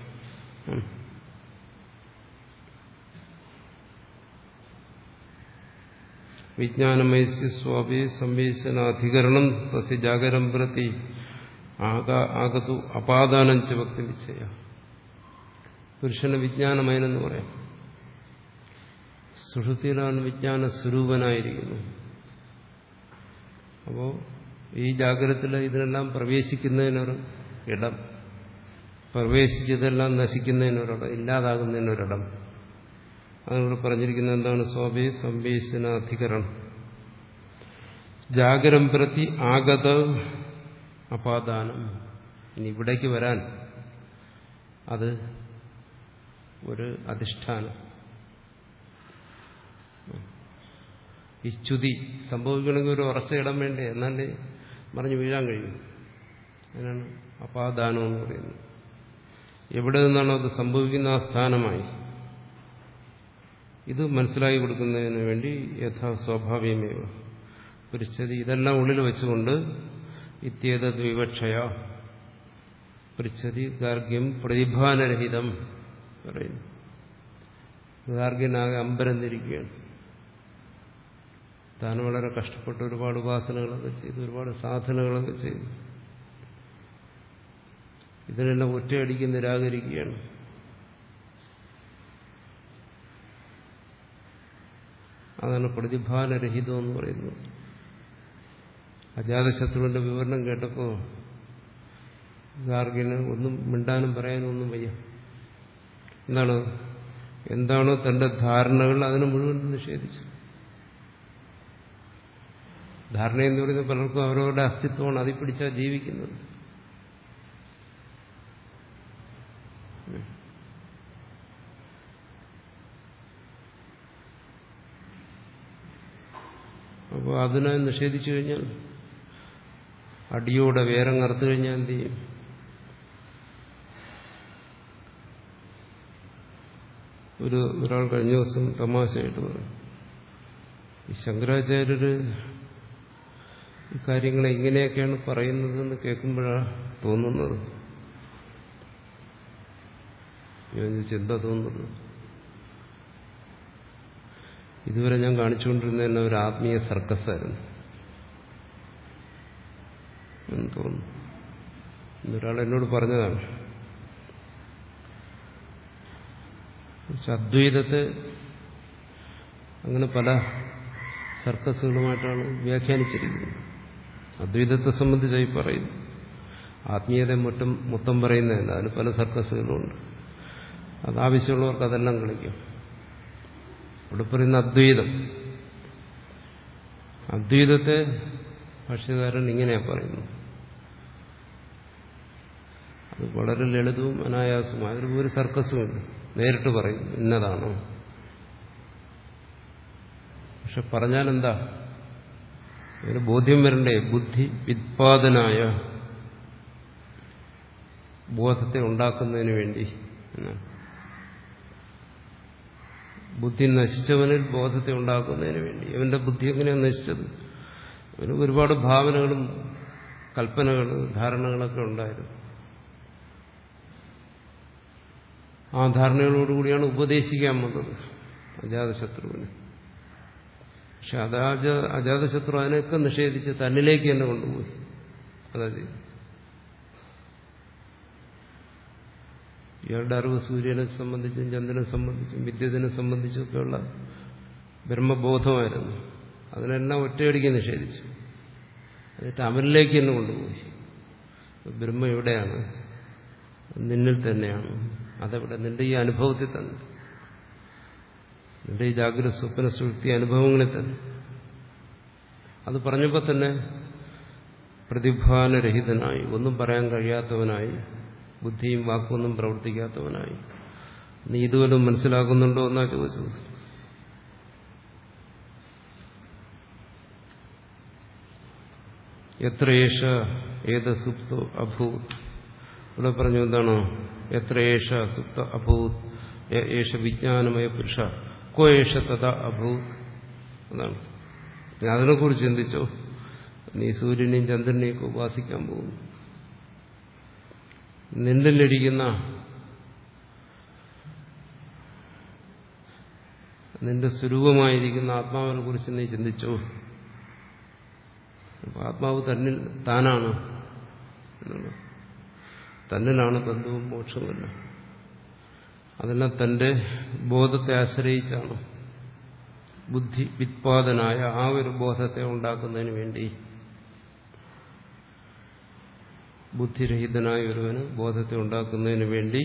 Speaker 1: വിജ്ഞാനമയസ്യ സ്വാപി സംവേശനാധികരണം തസ്യ ജാഗരം പ്രതി ആകതു അപാദാനം ച ഭക്തി നിശ്ചയ. പുരുഷന് വിജ്ഞാനമയനെന്ന് പറയാം. സുഷുപ്തിയിലാണ് വിജ്ഞാന സ്വരൂപനായിരിക്കുന്നു. അപ്പോൾ ഈ ജാഗ്രതത്തിൽ ഇതിനെല്ലാം പ്രവേശിക്കുന്നതിനൊരു ഇടം, പ്രവേശിച്ചതെല്ലാം നശിക്കുന്നതിനൊരിടം, ഇല്ലാതാകുന്നതിനൊരിടം. അതിനോട് പറഞ്ഞിരിക്കുന്നത് എന്താണ്? സ്വാഭി സംവേശനാധികരണം. ജാഗരം പ്രതി ആഗത അപാദാനം. ഇനി ഇവിടേക്ക് വരാൻ അത് ഒരു അധിഷ്ഠാനം. ഈ ചുതി സംഭവിക്കണമെങ്കിൽ ഒരു ഉറച്ച ഇടം വേണ്ടേ, എന്നാലേ മറിഞ്ഞു വീഴാൻ കഴിയും. അതിനാണ് അപാദാനം എന്ന് പറയുന്നത്. എവിടെ നിന്നാണോ അത് സംഭവിക്കുന്ന ആ സ്ഥാനമായി. ഇത് മനസ്സിലാക്കി കൊടുക്കുന്നതിന് വേണ്ടി യഥാ സ്വാഭാവികമേവ പൃച്ഛതി, ഇതെല്ലാം ഉള്ളിൽ വെച്ചുകൊണ്ട് ഇത്യേതദ് വിവക്ഷയ പൃച്ഛതി ഗാർഗ്യം പ്രതിഭാനരഹിതം പറയുന്നു. ഗാർഗ്യനാകെ അമ്പരന്നിരിക്കുകയാണ്. താൻ വളരെ കഷ്ടപ്പെട്ട് ഒരുപാട് ഉപാസനകളൊക്കെ ചെയ്തു, ഒരുപാട് സാധനകളൊക്കെ ചെയ്തു. ഇതിനെല്ലാം ഒറ്റയടിക്ക് നിരാകരിക്കുകയാണ്. അതാണ് പ്രതിഭാനരഹിതം എന്ന് പറയുന്നത്. അജാതശത്രുവിന്റെ വിവരണം കേട്ടപ്പോൾ ഗാർഗ്യന് ഒന്നും മിണ്ടാനും പറയാനും ഒന്നും വയ്യ. എന്താണ് എന്താണോ തന്റെ ധാരണകൾ അതിനെ മുഴുവൻ നിഷേധിച്ചു. ധാരണ എന്ന് പറയുന്നത് പലർക്കും അവരവരുടെ അസ്തിത്വമാണ്, അതിൽ പിടിച്ചാൽ ജീവിക്കുന്നത്. അപ്പോൾ അതിനെ നിഷേധിച്ചു കഴിഞ്ഞാൽ, അടിയോടെ വേരങ്ങറുത്തു കഴിഞ്ഞാൽ എന്ത് ചെയ്യും? ഒരു ഒരാൾ കഴിഞ്ഞ ദിവസം തമാശയായിട്ട് പറഞ്ഞു, ഈ ശങ്കരാചാര്യര് ഈ കാര്യങ്ങളെ ഇങ്ങനെയൊക്കെയാണ് പറയുന്നതെന്ന് കേൾക്കുമ്പോഴാണ് തോന്നുന്നത്. ഞാൻ ചിന്ത തോന്നുന്നത്, ഇതുവരെ ഞാൻ കാണിച്ചുകൊണ്ടിരുന്ന തന്നെ ഒരു ആത്മീയ സർക്കസായിരുന്നു എന്ന് തോന്നുന്നു. ഇന്നൊരാൾ എന്നോട് പറഞ്ഞതാണ്, അദ്വൈതത്തെ അങ്ങനെ പല സർക്കസുകളുമായിട്ടാണ് വ്യാഖ്യാനിച്ചിരിക്കുന്നത്. അദ്വൈതത്തെ സംബന്ധിച്ചായി പറയുന്നു, ആത്മീയത മൊത്തം മൊത്തം പറയുന്നതല്ല, അതിന് പല സർക്കസുകളുമുണ്ട്. അതാവശ്യമുള്ളവർക്ക് അതെല്ലാം കളിക്കും. ഇവിടെ പറയുന്ന അദ്വൈതം, അദ്വൈതത്തെ ഭാഷ്യകാരൻ ഇങ്ങനെയാ പറയുന്നു. അത് വളരെ ലളിതവും അനായാസവും, അതിൽ ഒരു സർക്കസുമില്ല. നേരിട്ട് പറയും ഇന്നതാണോ. പക്ഷെ പറഞ്ഞാലെന്താ, അതിന് ബോധ്യം വരണ്ടേ? ബുദ്ധി വിത്പാദനായ ബോധത്തെ ഉണ്ടാക്കുന്നതിന് വേണ്ടി. ബുദ്ധി നശിച്ചവനിൽ ബോധത്തെ ഉണ്ടാക്കുന്നതിന് വേണ്ടി. ഇവന്റെ ബുദ്ധി എങ്ങനെയാണ് നശിച്ചത്? അവന് ഒരുപാട് ഭാവനകളും കൽപ്പനകൾ ധാരണകളൊക്കെ ഉണ്ടായിരുന്നു. ആ ധാരണകളോടുകൂടിയാണ് ഉപദേശിക്കാൻ വന്നത് അജാതശത്രുവിന്. പക്ഷെ അതാജ അജാതശത്രു അതിനൊക്കെ നിഷേധിച്ച് തന്നിലേക്ക് തന്നെ കൊണ്ടുപോയി. അതാ ചെയ്തു. ഇയാളുടെ അറിവ് സൂര്യനെ സംബന്ധിച്ചും ചന്ദ്രനെ സംബന്ധിച്ചും വിദ്യുതിനെ സംബന്ധിച്ചൊക്കെയുള്ള ബ്രഹ്മബോധമായിരുന്നു. അതിനെല്ലാം ഒറ്റയടിക്ക് നിഷേധിച്ചു. എന്നിട്ട് അവനിലേക്ക് തന്നെ കൊണ്ടുപോയി. ബ്രഹ്മ എവിടെയാണ്? നിന്നിൽ തന്നെയാണ്. അതെവിടെ? നിന്റെ ഈ അനുഭവത്തിൽ തന്നെ, നിന്റെ ഈ ജാഗ്രത സ്വപ്ന സുഷുപ്തി അനുഭവങ്ങളിൽ തന്നെ. അത് പറഞ്ഞപ്പോൾ തന്നെ പ്രതിഭാനരഹിതനായി, ഒന്നും പറയാൻ കഴിയാത്തവനായി, ബുദ്ധിയും വാക്കൊന്നും പ്രവർത്തിക്കാത്തവനായി. നീ ഇതുവരെ മനസ്സിലാക്കുന്നുണ്ടോ എന്നാ ചോദിച്ചത്. എത്ര യേശ ഏത സുപ്തോ അഭൂത്. ഇവിടെ പറഞ്ഞു എന്താണോ? എത്ര യേശ സുപ്ത അഭൂത് യേശ വിജ്ഞാനമയ പുരുഷ കോ യേശ തഥാ അഭൂത്. അതാണ്. നീ അതിനെക്കുറിച്ച് ചിന്തിച്ചോ? നീ സൂര്യനെയും ചന്ദ്രനെയൊക്കെ ഉപാസിക്കാൻ പോകുന്നു. നിന്നിലിരിക്കുന്ന നിന്റെ സ്വരൂപമായിരിക്കുന്ന ആത്മാവിനെ കുറിച്ച് നീ ചിന്തിച്ചോ? ആത്മാവ് തന്നിൽ താനാണ് എന്നുള്ളത്. തന്നിലാണ് ബന്ധവും മോക്ഷമല്ല. അതെല്ലാം തന്റെ ബോധത്തെ ആശ്രയിച്ചാണ്. ബുദ്ധി വിത്പാദനായ ആ ഒരു ബോധത്തെ ഉണ്ടാക്കുന്നതിന് വേണ്ടി ബുദ്ധിരഹിതനായ ഒരുവന് ബോധത്തെ ഉണ്ടാക്കുന്നതിന് വേണ്ടി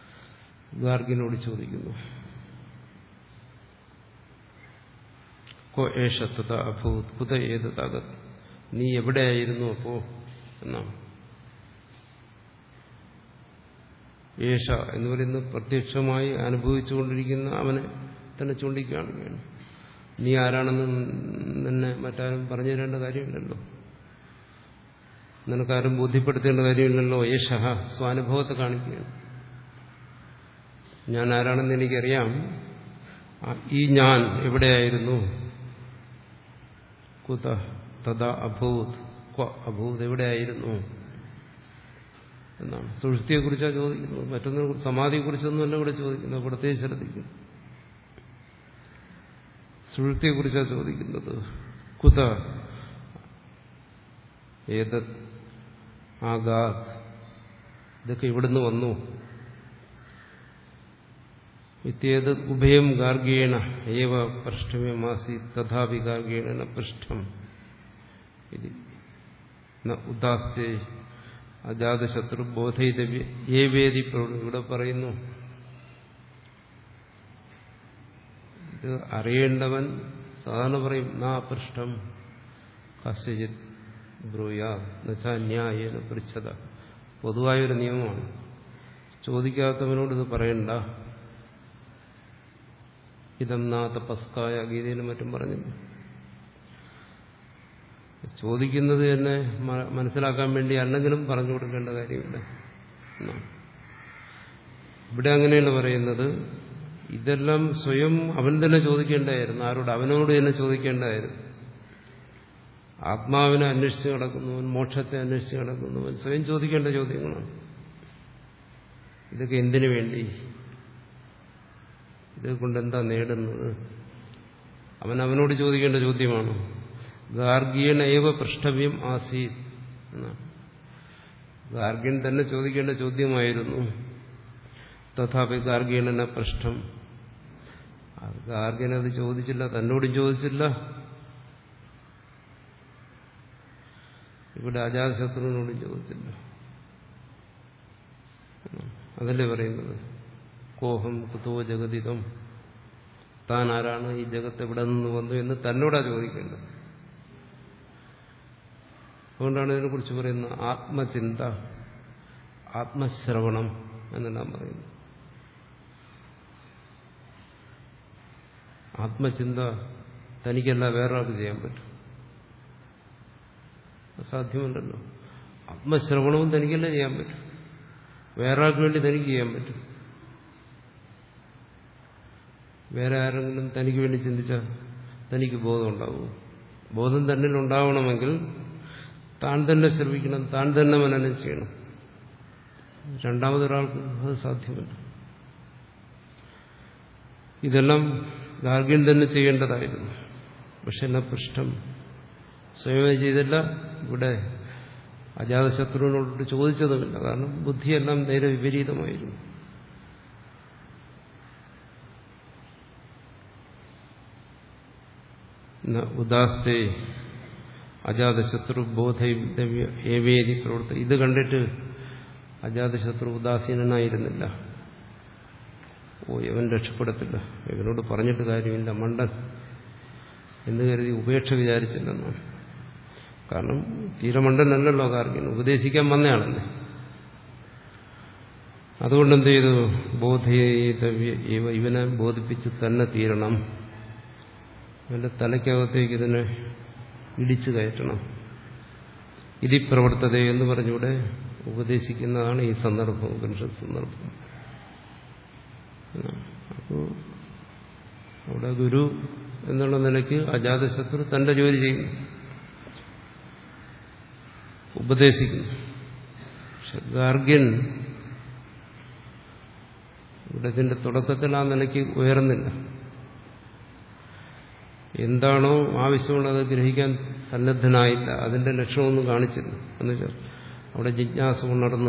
Speaker 1: ഗാർഗ്യനോട് ചോദിക്കുന്നു, കോ ഏഷ തഥ അഭൂത് കുത ഏത് തകത്, നീ എവിടെയായിരുന്നു അപ്പോ എന്നാണ്. ഏഷ എന്ന് പറയുന്നത് പ്രത്യക്ഷമായി അനുഭവിച്ചുകൊണ്ടിരിക്കുന്ന അവനെ തന്നെ ചൂണ്ടിക്കാണുകയാണ്. നീ ആരാണെന്ന് നിന്നെ മറ്റാരും പറഞ്ഞു തരേണ്ട കാര്യമില്ലല്ലോ, നിനക്കാരും ബോധ്യപ്പെടുത്തേണ്ട കാര്യമില്ലല്ലോ. ഏഷ സ്വാനുഭവത്തെ കാണിക്കുകയാണ്. ഞാൻ ആരാണെന്ന് എനിക്കറിയാം. ഈ ഞാൻ എവിടെയായിരുന്നു? കുത തഥാ അഭൂത് ക്വ അഭൂത്, എവിടെയായിരുന്നു എന്നാണ്. സുഷുപ്തിയെക്കുറിച്ചാണ് ചോദിക്കുന്നത്, മറ്റൊന്നിനെ കുറിച്ച് സമാധിയെക്കുറിച്ചൊന്നുമല്ല ഇവിടെ ചോദിക്കുന്നത്. പ്രത്യേകിച്ച് ശ്രദ്ധിക്കുന്നു, സുഷുപ്തിയെക്കുറിച്ചാണ് ചോദിക്കുന്നത്. കുത ഏതത് ആഗാത്, ഇതൊക്കെ ഇവിടുന്ന് വന്നു. ഇത്യേത് ഉഭയം ഗാർഗേണ ഏവ പൃഷ്ടമേമാസി തഥാപി ഗാർഗേണ ന പൃഷ്ടം ഇത് ന ഉദാസ്തേ അജാതശത്രു ബോധയിതവ്യ ഏവേദി പ്രവൃത്തി. ഇവിടെ പറയുന്നു, ഇത് അറിയേണ്ടവൻ സാധാരണ പറയും നാ പൃഷ്ടം കസ്യജിത് ബ്രൂയാ നന്യായേന പൃച്ഛത. പൊതുവായൊരു നിയമമാണ്. ചോദിക്കാത്തവനോട് ഇത് പറയണ്ട. ഇതം നാ തപസ്കായ, ഗീതയിലും മറ്റും പറഞ്ഞില്ല. ചോദിക്കുന്നത് തന്നെ മനസ്സിലാക്കാൻ വേണ്ടി അല്ലെങ്കിലും പറഞ്ഞു കൊടുക്കേണ്ട കാര്യമില്ല. ഇവിടെ അങ്ങനെയാണ് പറയുന്നത്. ഇതെല്ലാം സ്വയം അവൻ തന്നെ ചോദിക്കേണ്ടതായിരുന്നു. ആരോട്? അവനോട് തന്നെ ചോദിക്കേണ്ടതായിരുന്നു. ആത്മാവിനെ അന്വേഷിച്ച് കിടക്കുന്നവൻ, മോക്ഷത്തെ അന്വേഷിച്ച് കിടക്കുന്നവൻ സ്വയം ചോദിക്കേണ്ട ചോദ്യങ്ങളാണ്. ഇതൊക്കെ എന്തിനു വേണ്ടി? ഇത് കൊണ്ടെന്താ നേടുന്നത്? അവൻ അവനോട് ചോദിക്കേണ്ട ചോദ്യമാണ്. ഗാർഗീയൻ ഏവ പൃഷ്ടവ്യം ആസീത് എന്നാണ്. ഗാർഗ്യൻ തന്നെ ചോദിക്കേണ്ട ചോദ്യമായിരുന്നു. തഥാപി ഗാർഗീയന പൃഷ്ടം, ഗാർഗ്യൻ അത് ചോദിച്ചില്ല, തന്നോടും ചോദിച്ചില്ല. ഇവിടെ അജാതശത്രുവിനോടും ചോദിച്ചില്ല. അതല്ലേ പറയുന്നത്, കോഹം കുതോ ജഗതിതം, താൻ ആരാണ്, ഈ ജഗത്ത് എവിടെ നിന്ന് വന്നു എന്ന് തന്നോടാ ചോദിക്കേണ്ടത്. അതുകൊണ്ടാണ് ഇതിനെക്കുറിച്ച് പറയുന്നത് ആത്മചിന്ത, ആത്മശ്രവണം എന്നെല്ലാം പറയുന്നു. ആത്മചിന്ത തനിക്കല്ല വേറൊരാൾക്ക് ചെയ്യാൻ പറ്റും, അസാധ്യമല്ലല്ലോ. ആത്മശ്രവണവും തനിക്കല്ല ചെയ്യാൻ പറ്റും, വേറൊരാൾക്ക് വേണ്ടി തനിക്ക് ചെയ്യാൻ പറ്റും. വേറെ ആരെങ്കിലും തനിക്ക് വേണ്ടി ചിന്തിച്ചാൽ തനിക്ക് ബോധം ഉണ്ടാവും. ബോധം തന്നിൽ ഉണ്ടാവണമെങ്കിൽ താൻ തന്നെ ശ്രമിക്കണം, താൻ തന്നെ മനനം ചെയ്യണം. രണ്ടാമതൊരാൾക്ക് അത് സാധ്യമല്ല. ഇതെല്ലാം ഗാർഗ്യൻ തന്നെ ചെയ്യേണ്ടതായിരുന്നു. പക്ഷെ എന്നാ പൃഷ്ടം സ്വയമേ ചെയ്തില്ല. ഇവിടെ അജാതശത്രുവിനോട് ചോദിച്ചതുമില്ല. കാരണം ബുദ്ധിയെല്ലാം നേരെ വിപരീതമായിരുന്നു. ഉദാസ്തേ അജാതശത്രു ബോധൈവ്യ ഏവേദി പ്രവൃത്തി. ഇത് കണ്ടിട്ട് അജാതശത്രു ഉദാസീനനായിരുന്നില്ല. ഓ ഇവൻ രക്ഷപ്പെടത്തില്ല, ഇവനോട് പറഞ്ഞിട്ട് കാര്യമില്ല, മണ്ടൻ എന്ന് കരുതി ഉപേക്ഷ വിചാരിച്ചില്ലെന്നാണ്. കാരണം തീരമണ്ടനല്ലല്ലോ ഗാർഗ്യൻ, ഉപദേശിക്കാൻ വന്നയാളല്ലേ. അതുകൊണ്ട് എന്ത് ചെയ്തു? ബോധയിതവ്യ ഇവ, ഇവനെ ബോധിപ്പിച്ച് തന്നെ തീരണം. ഇവന്റെ തലയ്ക്കകത്തേക്ക് ഇതിനെ ഇടിച്ചു കയറ്റണം. ഇതി പ്രവർത്തത എന്ന് പറഞ്ഞൂടെ ഉപദേശിക്കുന്നതാണ് ഈ സന്ദർഭം, ഉപനിഷത്ത് സന്ദർഭം. അപ്പോൾ അവിടെ ഗുരു എന്നുള്ള നിലയ്ക്ക് അജാതശത്രു തന്റെ ജോലി ചെയ്യുന്നു, ഉപദേശിക്കുന്നു. പക്ഷെ ഗാർഗ്യൻ ഇവിടെ ഇതിന്റെ തുടക്കത്തിൽ ആ നിലയ്ക്ക് ഉയർന്നില്ല. എന്താണോ ആവശ്യമുള്ളത് ഗ്രഹിക്കാൻ സന്നദ്ധനായില്ല, അതിന്റെ ലക്ഷണമൊന്നും കാണിച്ചില്ല. എന്നുവെച്ചാൽ അവിടെ ജിജ്ഞാസ ഉണർന്ന്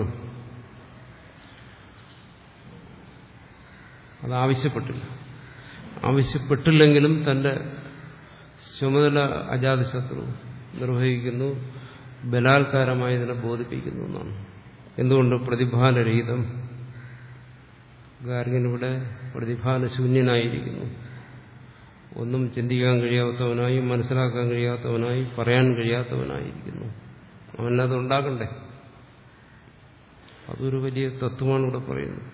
Speaker 1: അത് ആവശ്യപ്പെട്ടില്ല. ആവശ്യപ്പെട്ടില്ലെങ്കിലും തന്റെ ചുമതല അജാതശത്രു നിർവഹിക്കുന്നു, ബലാത്കാരമായി ഇതിനെ ബോധിപ്പിക്കുന്നു എന്നാണ്. എന്തുകൊണ്ട്? പ്രതിഭാനരഹിതം. ഗാർഗ്യൻ ഇവിടെ പ്രതിഭാനശൂന്യനായിരിക്കുന്നു, ഒന്നും ചിന്തിക്കാൻ കഴിയാത്തവനായി, മനസ്സിലാക്കാൻ കഴിയാത്തവനായി, പറയാൻ കഴിയാത്തവനായിരിക്കുന്നു. അവനത് ഉണ്ടാക്കണ്ടേ? അതൊരു വലിയ തത്വമാണ് ഇവിടെ പറയുന്നത്.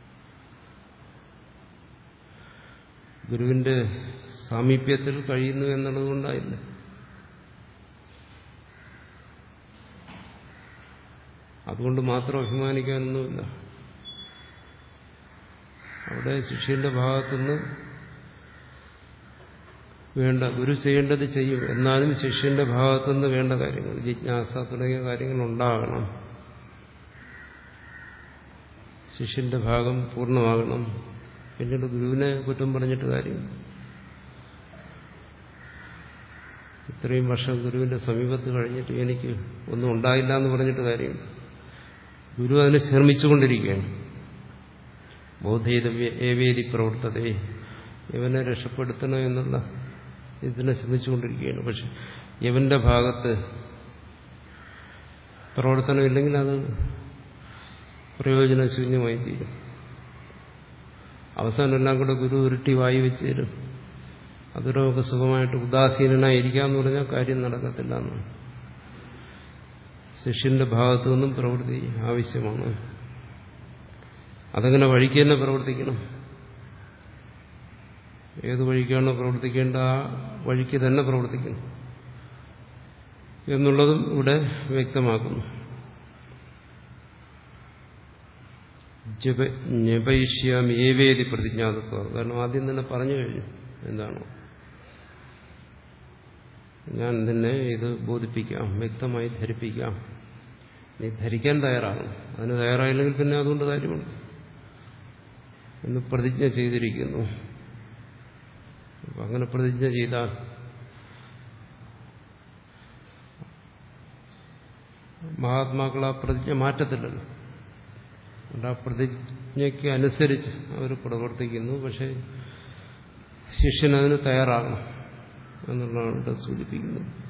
Speaker 1: ഗുരുവിന്റെ സാമീപ്യത്തിൽ കഴിയുന്നു എന്നുള്ളത് കൊണ്ടായില്ല. അതുകൊണ്ട് മാത്രം അഭിമാനിക്കാനൊന്നുമില്ല. അവിടെ ശിഷ്യന്റെ ഭാഗത്തുനിന്ന് വേണ്ട, ഗുരു ചെയ്യേണ്ടത് ചെയ്യും, എന്നാലും ശിഷ്യന്റെ ഭാഗത്തുനിന്ന് വേണ്ട കാര്യങ്ങൾ, ജിജ്ഞാസ തുടങ്ങിയ കാര്യങ്ങൾ ഉണ്ടാകണം. ശിഷ്യന്റെ ഭാഗം പൂർണ്ണമാകണം. പിന്നീട് ഗുരുവിനെ കുറ്റം പറഞ്ഞിട്ട് കാര്യം. ഇത്രയും വർഷം ഗുരുവിന്റെ സമീപത്ത് കഴിഞ്ഞിട്ട് എനിക്ക് ഒന്നും ഉണ്ടായില്ല എന്ന് പറഞ്ഞിട്ട് കാര്യം. ഗുരു അതിനെ ശ്രമിച്ചുകൊണ്ടിരിക്കുകയാണ്. ബോധേതവ്യ ഏവേദി പ്രവർത്തതേ, ഇവനെ രക്ഷപ്പെടുത്തണം എന്നുള്ള ഇതിനെ ശ്രമിച്ചുകൊണ്ടിരിക്കുകയാണ്. പക്ഷെ ഇവന്റെ ഭാഗത്ത് പ്രവർത്തനമില്ലെങ്കിൽ അത് പ്രയോജനശൂന്യമായി തീരും. അവസാനം എല്ലാം കൂടെ ഗുരു ഉരുട്ടി വായി വെച്ച് തരും. അതിലൊക്കെ സുഖമായിട്ട് ഉദാസീനനായിരിക്കാന്ന് പറഞ്ഞാൽ കാര്യം നടക്കത്തില്ല എന്നാണ്. ശിഷ്യന്റെ ഭാഗത്തു നിന്നും പ്രവൃത്തി ആവശ്യമാണ്. അതങ്ങനെ വഴിക്ക് തന്നെ പ്രവർത്തിക്കണം. ഏത് വഴിക്കാണോ പ്രവർത്തിക്കേണ്ട ആ വഴിക്ക് തന്നെ പ്രവർത്തിക്കണം എന്നുള്ളതും ഇവിടെ വ്യക്തമാക്കുന്നു. ജപയിഷ്യാമി ഏവേദി പ്രതിജ്ഞാതത്വം. കാരണം ആദ്യം തന്നെ പറഞ്ഞു കഴിഞ്ഞു എന്താണോ, ഞാൻ നിന്നെ ഇത് ബോധിപ്പിക്കാം, വ്യക്തമായി ധരിപ്പിക്കാം. നീ ധരിക്കാൻ തയ്യാറാകും. അതിന് തയ്യാറായില്ലെങ്കിൽ പിന്നെ അതുകൊണ്ട് കാര്യമുണ്ട് എന്ന് പ്രതിജ്ഞ ചെയ്തിരിക്കുന്നു. അങ്ങനെ പ്രതിജ്ഞ ചെയ്താൽ മഹാത്മാക്കൾ ആ പ്രതിജ്ഞ മാറ്റത്തില്ലല്ലോ. ആ പ്രതിജ്ഞയ്ക്ക് അനുസരിച്ച് അവർ പ്രവർത്തിക്കുന്നു. പക്ഷെ ശിഷ്യനതിന് തയ്യാറാകണം എന്നുള്ളതാണ് ഇവിടെ സൂചിപ്പിക്കുന്നത്.